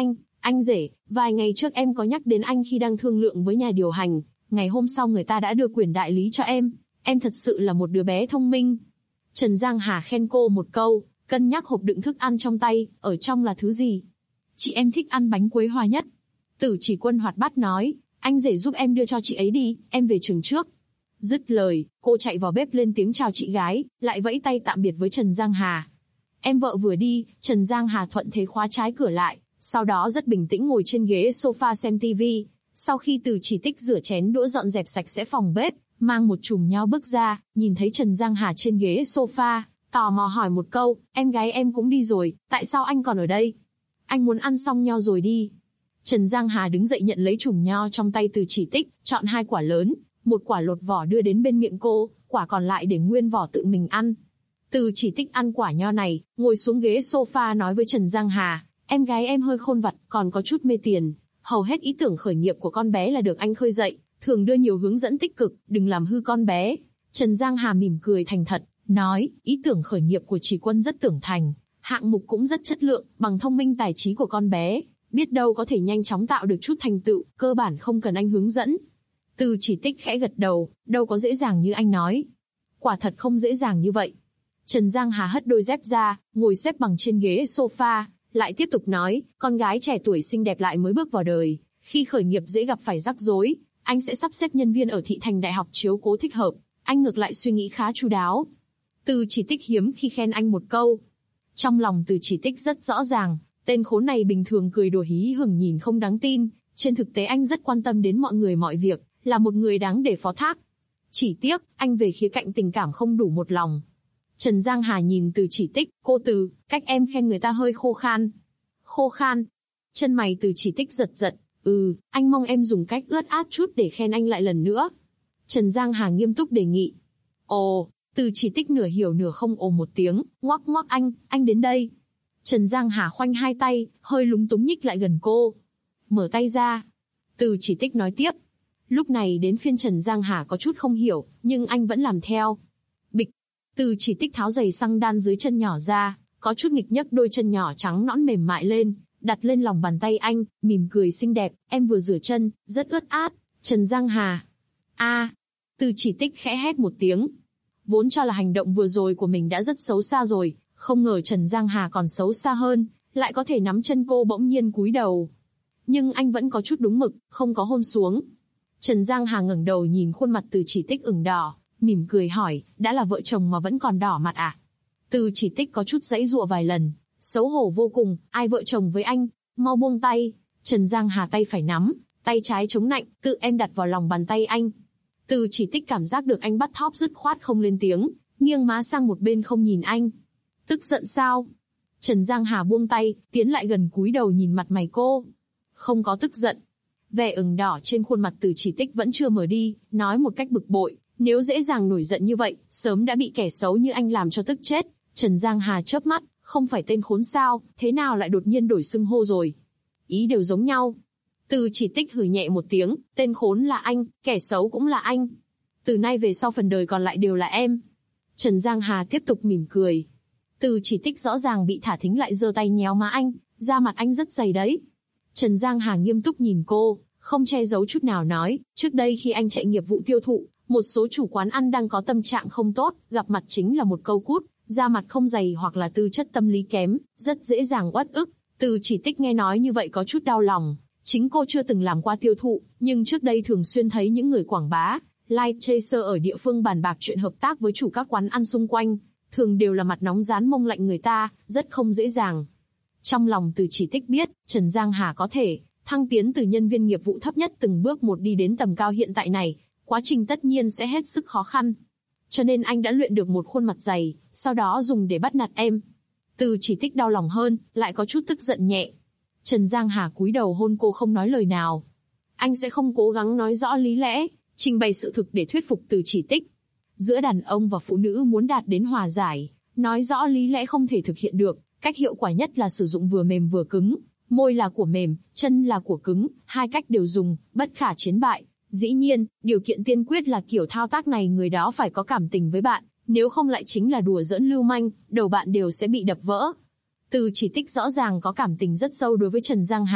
Anh rể, vài ngày trước em có nhắc đến anh khi đang thương lượng với nhà điều hành, ngày hôm sau người ta đã đưa quyền đại lý cho em thật sự là một đứa bé thông minh. Trần Giang Hà khen cô một câu, cân nhắc hộp đựng thức ăn trong tay, ở trong là thứ gì? Chị em thích ăn bánh quế hoa nhất. Tử Chỉ Quân hoạt bát nói, anh rể giúp em đưa cho chị ấy đi, em về trường trước. Dứt lời, cô chạy vào bếp lên tiếng chào chị gái, lại vẫy tay tạm biệt với Trần Giang Hà. Em vợ vừa đi, Trần Giang Hà thuận thế khóa trái cửa lại, sau đó rất bình tĩnh ngồi trên ghế sofa xem TV. Sau khi Từ Chỉ Tích rửa chén đũa dọn dẹp sạch sẽ phòng bếp, mang một chùm nho bước ra, nhìn thấy Trần Giang Hà trên ghế sofa, tò mò hỏi một câu, em gái em cũng đi rồi, tại sao anh còn ở đây? Anh muốn ăn xong nho rồi đi. Trần Giang Hà đứng dậy nhận lấy chùm nho trong tay Từ Chỉ Tích, chọn 2 quả lớn, một quả lột vỏ đưa đến bên miệng cô, quả còn lại để nguyên vỏ tự mình ăn. Từ Chỉ Tích ăn quả nho này, ngồi xuống ghế sofa nói với Trần Giang Hà, em gái em hơi khôn vặt, còn có chút mê tiền. Hầu hết ý tưởng khởi nghiệp của con bé là được anh khơi dậy, thường đưa nhiều hướng dẫn tích cực, đừng làm hư con bé. Trần Giang Hà mỉm cười thành thật, nói, ý tưởng khởi nghiệp của Chỉ Quân rất tưởng thành, hạng mục cũng rất chất lượng, bằng thông minh tài trí của con bé, biết đâu có thể nhanh chóng tạo được chút thành tựu, cơ bản không cần anh hướng dẫn. Từ Chỉ Tích khẽ gật đầu, đâu có dễ dàng như anh nói. Quả thật không dễ dàng như vậy. Trần Giang Hà hất đôi dép ra, ngồi xếp bằng trên ghế sofa, lại tiếp tục nói, con gái trẻ tuổi xinh đẹp lại mới bước vào đời, khi khởi nghiệp dễ gặp phải rắc rối, anh sẽ sắp xếp nhân viên ở thị thành đại học chiếu cố thích hợp, anh ngược lại suy nghĩ khá chu đáo. Từ Chỉ Tích hiếm khi khen anh một câu. Trong lòng Từ Chỉ Tích rất rõ ràng, tên khốn này bình thường cười đùa hí hửng nhìn không đáng tin, trên thực tế anh rất quan tâm đến mọi người mọi việc, là một người đáng để phó thác. Chỉ tiếc, anh về khía cạnh tình cảm không đủ một lòng. Trần Giang Hà nhìn Từ Chỉ Tích, cô Từ, cách em khen người ta hơi khô khan. Khô khan? Chân mày Từ Chỉ Tích giật giật, anh mong em dùng cách ướt át chút để khen anh lại lần nữa. Trần Giang Hà nghiêm túc đề nghị. Ồ, Từ Chỉ Tích nửa hiểu nửa không ồ một tiếng, ngoắc ngoắc anh đến đây. Trần Giang Hà khoanh 2 tay, hơi lúng túng nhích lại gần cô. Mở tay ra. Từ Chỉ Tích nói tiếp. Lúc này đến phiên Trần Giang Hà có chút không hiểu, nhưng anh vẫn làm theo. Bịch. Từ Chỉ Tích tháo giày xăng đan dưới chân nhỏ ra, có chút nghịch nhấc đôi chân nhỏ trắng nõn mềm mại lên, đặt lên lòng bàn tay anh, mỉm cười xinh đẹp, em vừa rửa chân, rất ướt át. Trần Giang Hà. Từ Chỉ Tích khẽ hét một tiếng. Vốn cho là hành động vừa rồi của mình đã rất xấu xa rồi, không ngờ Trần Giang Hà còn xấu xa hơn, lại có thể nắm chân cô bỗng nhiên cúi đầu. Nhưng anh vẫn có chút đúng mực, không có hôn xuống. Trần Giang Hà ngẩng đầu nhìn khuôn mặt Từ Chỉ Tích ửng đỏ, mỉm cười hỏi, đã là vợ chồng mà vẫn còn đỏ mặt à? Từ Chỉ Tích có chút giãy giụa vài lần, xấu hổ vô cùng, ai vợ chồng với anh, mau buông tay. Trần Giang Hà tay phải nắm, tay trái chống nạnh, tự em đặt vào lòng bàn tay anh. Từ Chỉ Tích cảm giác được anh bắt thóp dứt khoát không lên tiếng, nghiêng má sang một bên không nhìn anh. Tức giận sao? Trần Giang Hà buông tay, tiến lại gần cúi đầu nhìn mặt mày cô. Không có tức giận. Vẻ ửng đỏ trên khuôn mặt Từ Chỉ Tích vẫn chưa mở đi, nói một cách bực bội, nếu dễ dàng nổi giận như vậy, sớm đã bị kẻ xấu như anh làm cho tức chết. Trần Giang Hà chớp mắt, không phải tên khốn sao, thế nào lại đột nhiên đổi xưng hô rồi? Ý đều giống nhau. Từ Chỉ Tích hừ nhẹ một tiếng, tên khốn là anh, kẻ xấu cũng là anh. Từ nay về sau phần đời còn lại đều là em. Trần Giang Hà tiếp tục mỉm cười. Từ Chỉ Tích rõ ràng bị thả thính lại giơ tay nhéo má anh, da mặt anh rất dày đấy. Trần Giang Hà nghiêm túc nhìn cô, không che giấu chút nào nói, trước đây khi anh chạy nghiệp vụ tiêu thụ, một số chủ quán ăn đang có tâm trạng không tốt, gặp mặt chính là một câu cút, da mặt không dày hoặc là tư chất tâm lý kém, rất dễ dàng uất ức. Từ Chỉ Tích nghe nói như vậy có chút đau lòng. Chính cô chưa từng làm qua tiêu thụ, nhưng trước đây thường xuyên thấy những người quảng bá, live chaser ở địa phương bàn bạc chuyện hợp tác với chủ các quán ăn xung quanh, thường đều là mặt nóng rán mông lạnh người ta, rất không dễ dàng. Trong lòng Từ Chỉ Tích biết, Trần Giang Hà có thể thăng tiến từ nhân viên nghiệp vụ thấp nhất từng bước một đi đến tầm cao hiện tại này, quá trình tất nhiên sẽ hết sức khó khăn. Cho nên anh đã luyện được một khuôn mặt dày, sau đó dùng để bắt nạt em. Từ Chỉ Tích đau lòng hơn, lại có chút tức giận nhẹ. Trần Giang Hà cúi đầu hôn cô không nói lời nào. Anh sẽ không cố gắng nói rõ lý lẽ, trình bày sự thực để thuyết phục Từ Chỉ Tích. Giữa đàn ông và phụ nữ muốn đạt đến hòa giải, nói rõ lý lẽ không thể thực hiện được, cách hiệu quả nhất là sử dụng vừa mềm vừa cứng. Môi là của mềm, chân là của cứng, hai cách đều dùng, bất khả chiến bại. Dĩ nhiên, điều kiện tiên quyết là kiểu thao tác này người đó phải có cảm tình với bạn, nếu không lại chính là đùa giỡn lưu manh, đầu bạn đều sẽ bị đập vỡ. Từ Chỉ Tích rõ ràng có cảm tình rất sâu đối với Trần Giang Hà,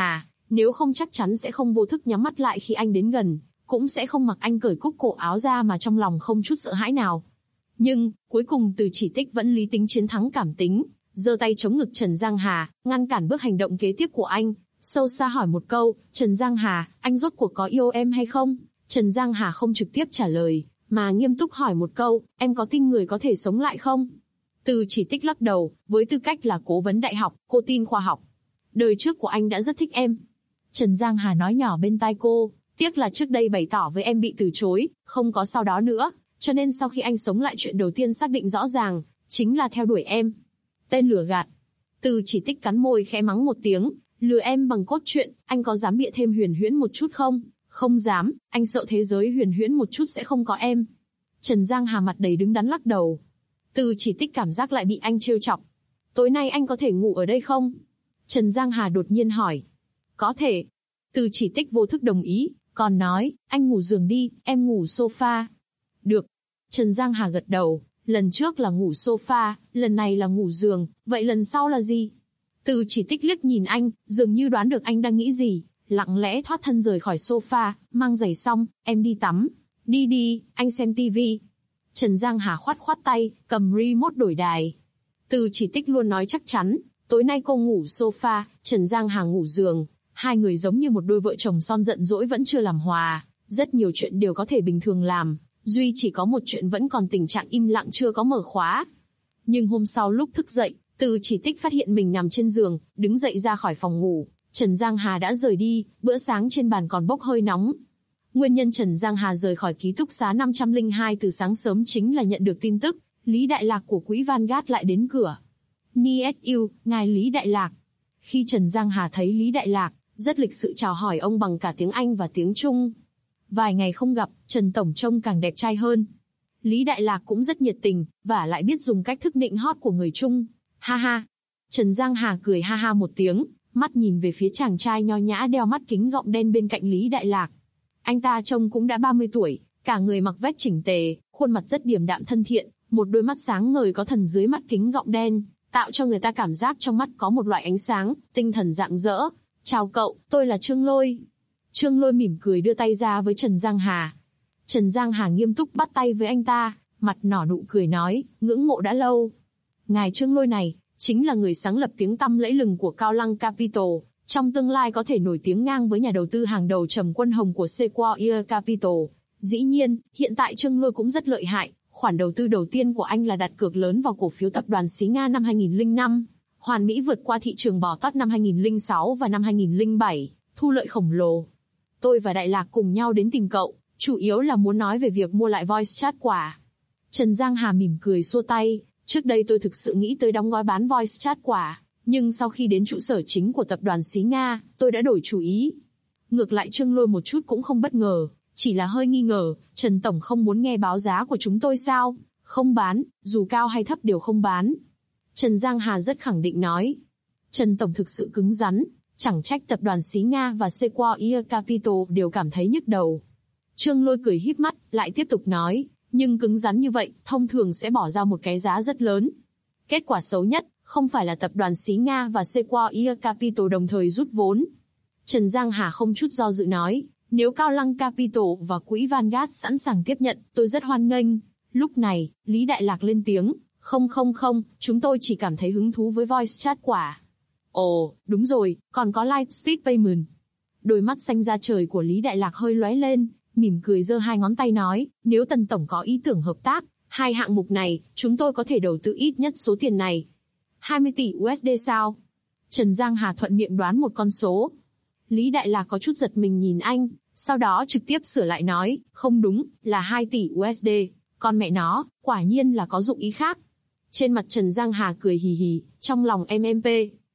nếu không chắc chắn sẽ không vô thức nhắm mắt lại khi anh đến gần, cũng sẽ không mặc anh cởi cúc cổ áo ra mà trong lòng không chút sợ hãi nào. Nhưng, cuối cùng Từ Chỉ Tích vẫn lý tính chiến thắng cảm tính, giơ tay chống ngực Trần Giang Hà, ngăn cản bước hành động kế tiếp của anh, sâu xa hỏi một câu, Trần Giang Hà, anh rốt cuộc có yêu em hay không? Trần Giang Hà không trực tiếp trả lời, mà nghiêm túc hỏi một câu, em có tin người có thể sống lại không? Từ Chỉ Tích lắc đầu, với tư cách là cố vấn đại học, cô tin khoa học. Đời trước của anh đã rất thích em. Trần Giang Hà nói nhỏ bên tai cô, tiếc là trước đây bày tỏ với em bị từ chối, không có sau đó nữa, cho nên sau khi anh sống lại chuyện đầu tiên xác định rõ ràng, chính là theo đuổi em. Tên lừa gạt. Từ Chỉ Tích cắn môi khẽ mắng một tiếng, lừa em bằng cốt truyện, anh có dám bịa thêm huyền huyễn một chút không? Không dám, anh sợ thế giới huyền huyễn một chút sẽ không có em. Trần Giang Hà mặt đầy đứng đắn lắc đầu. Từ Chỉ Tích cảm giác lại bị anh trêu chọc. Tối nay anh có thể ngủ ở đây không? Trần Giang Hà đột nhiên hỏi. Có thể. Từ Chỉ Tích vô thức đồng ý, còn nói, anh ngủ giường đi, em ngủ sofa. Được. Trần Giang Hà gật đầu, lần trước là ngủ sofa, lần này là ngủ giường, vậy lần sau là gì? Từ Chỉ Tích liếc nhìn anh, dường như đoán được anh đang nghĩ gì, lặng lẽ thoát thân rời khỏi sofa, mang giày xong, em đi tắm. Đi đi, anh xem tivi. Trần Giang Hà khoát khoát tay, cầm remote đổi đài. Từ Chỉ Tích luôn nói chắc chắn, tối nay cô ngủ sofa, Trần Giang Hà ngủ giường, hai người giống như một đôi vợ chồng son giận dỗi vẫn chưa làm hòa, rất nhiều chuyện đều có thể bình thường làm, duy chỉ có một chuyện vẫn còn tình trạng im lặng chưa có mở khóa. Nhưng hôm sau lúc thức dậy, Từ Chỉ Tích phát hiện mình nằm trên giường, đứng dậy ra khỏi phòng ngủ, Trần Giang Hà đã rời đi, bữa sáng trên bàn còn bốc hơi nóng. Nguyên nhân Trần Giang Hà rời khỏi ký túc xá 502 từ sáng sớm chính là nhận được tin tức, Lý Đại Lạc của quỹ Vanguard lại đến cửa. Ni-S-U, ngài Lý Đại Lạc. Khi Trần Giang Hà thấy Lý Đại Lạc, rất lịch sự chào hỏi ông bằng cả tiếng Anh và tiếng Trung. Vài ngày không gặp, Trần Tổng trông càng đẹp trai hơn. Lý Đại Lạc cũng rất nhiệt tình, và lại biết dùng cách thức nịnh hót của người Trung. Ha ha. Trần Giang Hà cười ha ha một tiếng, mắt nhìn về phía chàng trai nho nhã đeo mắt kính gọng đen bên cạnh Lý Đại Lạc. Anh ta trông cũng đã 30 tuổi, cả người mặc vest chỉnh tề, khuôn mặt rất điềm đạm thân thiện, một đôi mắt sáng ngời có thần dưới mắt kính gọng đen, tạo cho người ta cảm giác trong mắt có một loại ánh sáng, tinh thần rạng rỡ. Chào cậu, tôi là Trương Lôi. Trương Lôi mỉm cười đưa tay ra với Trần Giang Hà. Trần Giang Hà nghiêm túc bắt tay với anh ta, mặt nở nụ cười nói, ngưỡng mộ đã lâu. Ngài Trương Lôi này, chính là người sáng lập tiếng tăm lẫy lừng của Cao Lăng Capital, trong tương lai có thể nổi tiếng ngang với nhà đầu tư hàng đầu Trầm Quân Hồng của Sequoia Capital. Dĩ nhiên, hiện tại Trương Lôi cũng rất lợi hại, khoản đầu tư đầu tiên của anh là đặt cược lớn vào cổ phiếu tập đoàn Xí Nga năm 2005, hoàn mỹ vượt qua thị trường bò tót năm 2006 và năm 2007, thu lợi khổng lồ. Tôi và Đại Lạc cùng nhau đến tìm cậu, chủ yếu là muốn nói về việc mua lại Voice Chat Quả. Trần Giang Hà mỉm cười xua tay, trước đây tôi thực sự nghĩ tới đóng gói bán Voice Chat Quả, nhưng sau khi đến trụ sở chính của tập đoàn Xí Nga, tôi đã đổi chủ ý. Ngược lại Trương Lôi một chút cũng không bất ngờ, chỉ là hơi nghi ngờ, Trần Tổng không muốn nghe báo giá của chúng tôi sao? Không bán, dù cao hay thấp đều không bán. Trần Giang Hà rất khẳng định nói. Trần Tổng thực sự cứng rắn, chẳng trách tập đoàn Xí Nga và Sequoia Capital đều cảm thấy nhức đầu. Trương Lôi cười híp mắt, lại tiếp tục nói, nhưng cứng rắn như vậy, thông thường sẽ bỏ ra một cái giá rất lớn. Kết quả xấu nhất, không phải là tập đoàn Xí Nga và Sequoia Capital đồng thời rút vốn. Trần Giang Hà không chút do dự nói, nếu Cao Lăng Capital và quỹ Vanguard sẵn sàng tiếp nhận, tôi rất hoan nghênh. Lúc này, Lý Đại Lạc lên tiếng, không, chúng tôi chỉ cảm thấy hứng thú với Voice Chat Quả. Ồ, đúng rồi, còn có Lightspeed Payment. Đôi mắt xanh da trời của Lý Đại Lạc hơi lóe lên, mỉm cười giơ hai ngón tay nói, nếu Tần Tổng có ý tưởng hợp tác, hai hạng mục này, chúng tôi có thể đầu tư ít nhất số tiền này. 20 tỷ USD sao? Trần Giang Hà thuận miệng đoán một con số. Lý Đại Lạc có chút giật mình nhìn anh, sau đó trực tiếp sửa lại nói, không đúng, là 2 tỷ USD, con mẹ nó, quả nhiên là có dụng ý khác. Trên mặt Trần Giang Hà cười hì hì, trong lòng MMP.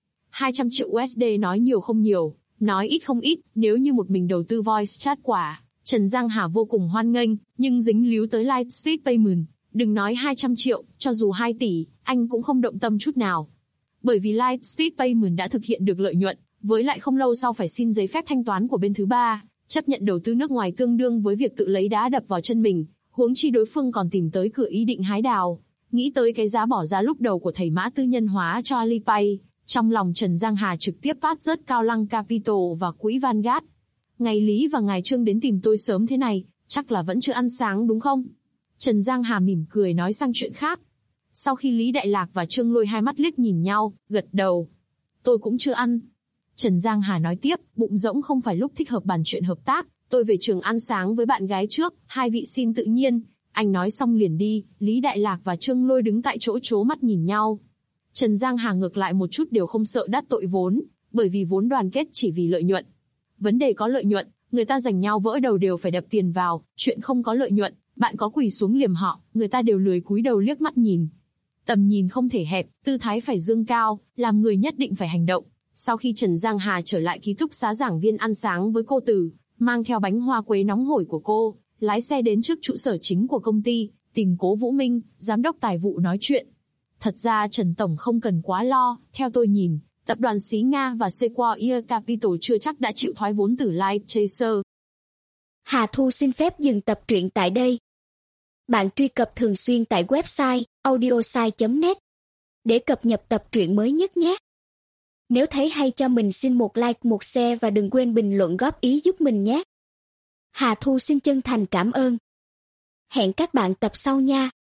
200 triệu USD nói nhiều không nhiều, nói ít không ít, nếu như một mình đầu tư Voice Chat Quả, Trần Giang Hà vô cùng hoan nghênh, nhưng dính líu tới Lightspeed Payment, đừng nói 200 triệu, cho dù 2 tỷ, anh cũng không động tâm chút nào. Bởi vì Lightspeed Payment đã thực hiện được lợi nhuận, với lại không lâu sau phải xin giấy phép thanh toán của bên thứ ba, chấp nhận đầu tư nước ngoài tương đương với việc tự lấy đá đập vào chân mình, huống chi đối phương còn tìm tới cửa ý định hái đào. Nghĩ tới cái giá bỏ ra lúc đầu của thầy Mã tư nhân hóa cho Alipay, Trong lòng Trần Giang Hà trực tiếp phát rớt Cao Lăng Capital và quỹ Vanguard. Ngày Lý và ngài Trương đến tìm tôi sớm thế này, chắc là vẫn chưa ăn sáng đúng không? Trần Giang Hà mỉm cười nói sang chuyện khác. Sau khi Lý Đại Lạc và Trương Lôi hai mắt liếc nhìn nhau, gật đầu. Tôi cũng chưa ăn. Trần Giang Hà nói tiếp, bụng rỗng không phải lúc thích hợp bàn chuyện hợp tác, tôi về trường ăn sáng với bạn gái trước, hai vị xin tự nhiên. Anh nói xong liền đi, Lý Đại Lạc và Trương Lôi đứng tại chỗ trố mắt nhìn nhau. Trần Giang Hà ngược lại một chút đều không sợ đắc tội vốn, bởi vì vốn đoàn kết chỉ vì lợi nhuận. Vấn đề có lợi nhuận, người ta giành nhau vỡ đầu đều phải đập tiền vào, chuyện không có lợi nhuận, bạn có quỳ xuống liềm họ, người ta đều lười cúi đầu liếc mắt nhìn. Tầm nhìn không thể hẹp, tư thái phải dương cao, làm người nhất định phải hành động. Sau khi Trần Giang Hà trở lại ký túc xá giảng viên ăn sáng với cô Từ, mang theo bánh hoa quế nóng hổi của cô, lái xe đến trước trụ sở chính của công ty, tìm Cố Vũ Minh, giám đốc tài vụ nói chuyện. Thật ra Trần Tổng không cần quá lo, theo tôi nhìn, tập đoàn xí Nga và Sequoia Capital chưa chắc đã chịu thoái vốn từ Light Chaser. Hà Thu xin phép dừng tập truyện tại đây. Bạn truy cập thường xuyên tại website audiosai.net để cập nhật tập truyện mới nhất nhé. Nếu thấy hay cho mình xin một like, một share và đừng quên bình luận góp ý giúp mình nhé. Hà Thu xin chân thành cảm ơn. Hẹn các bạn tập sau nha.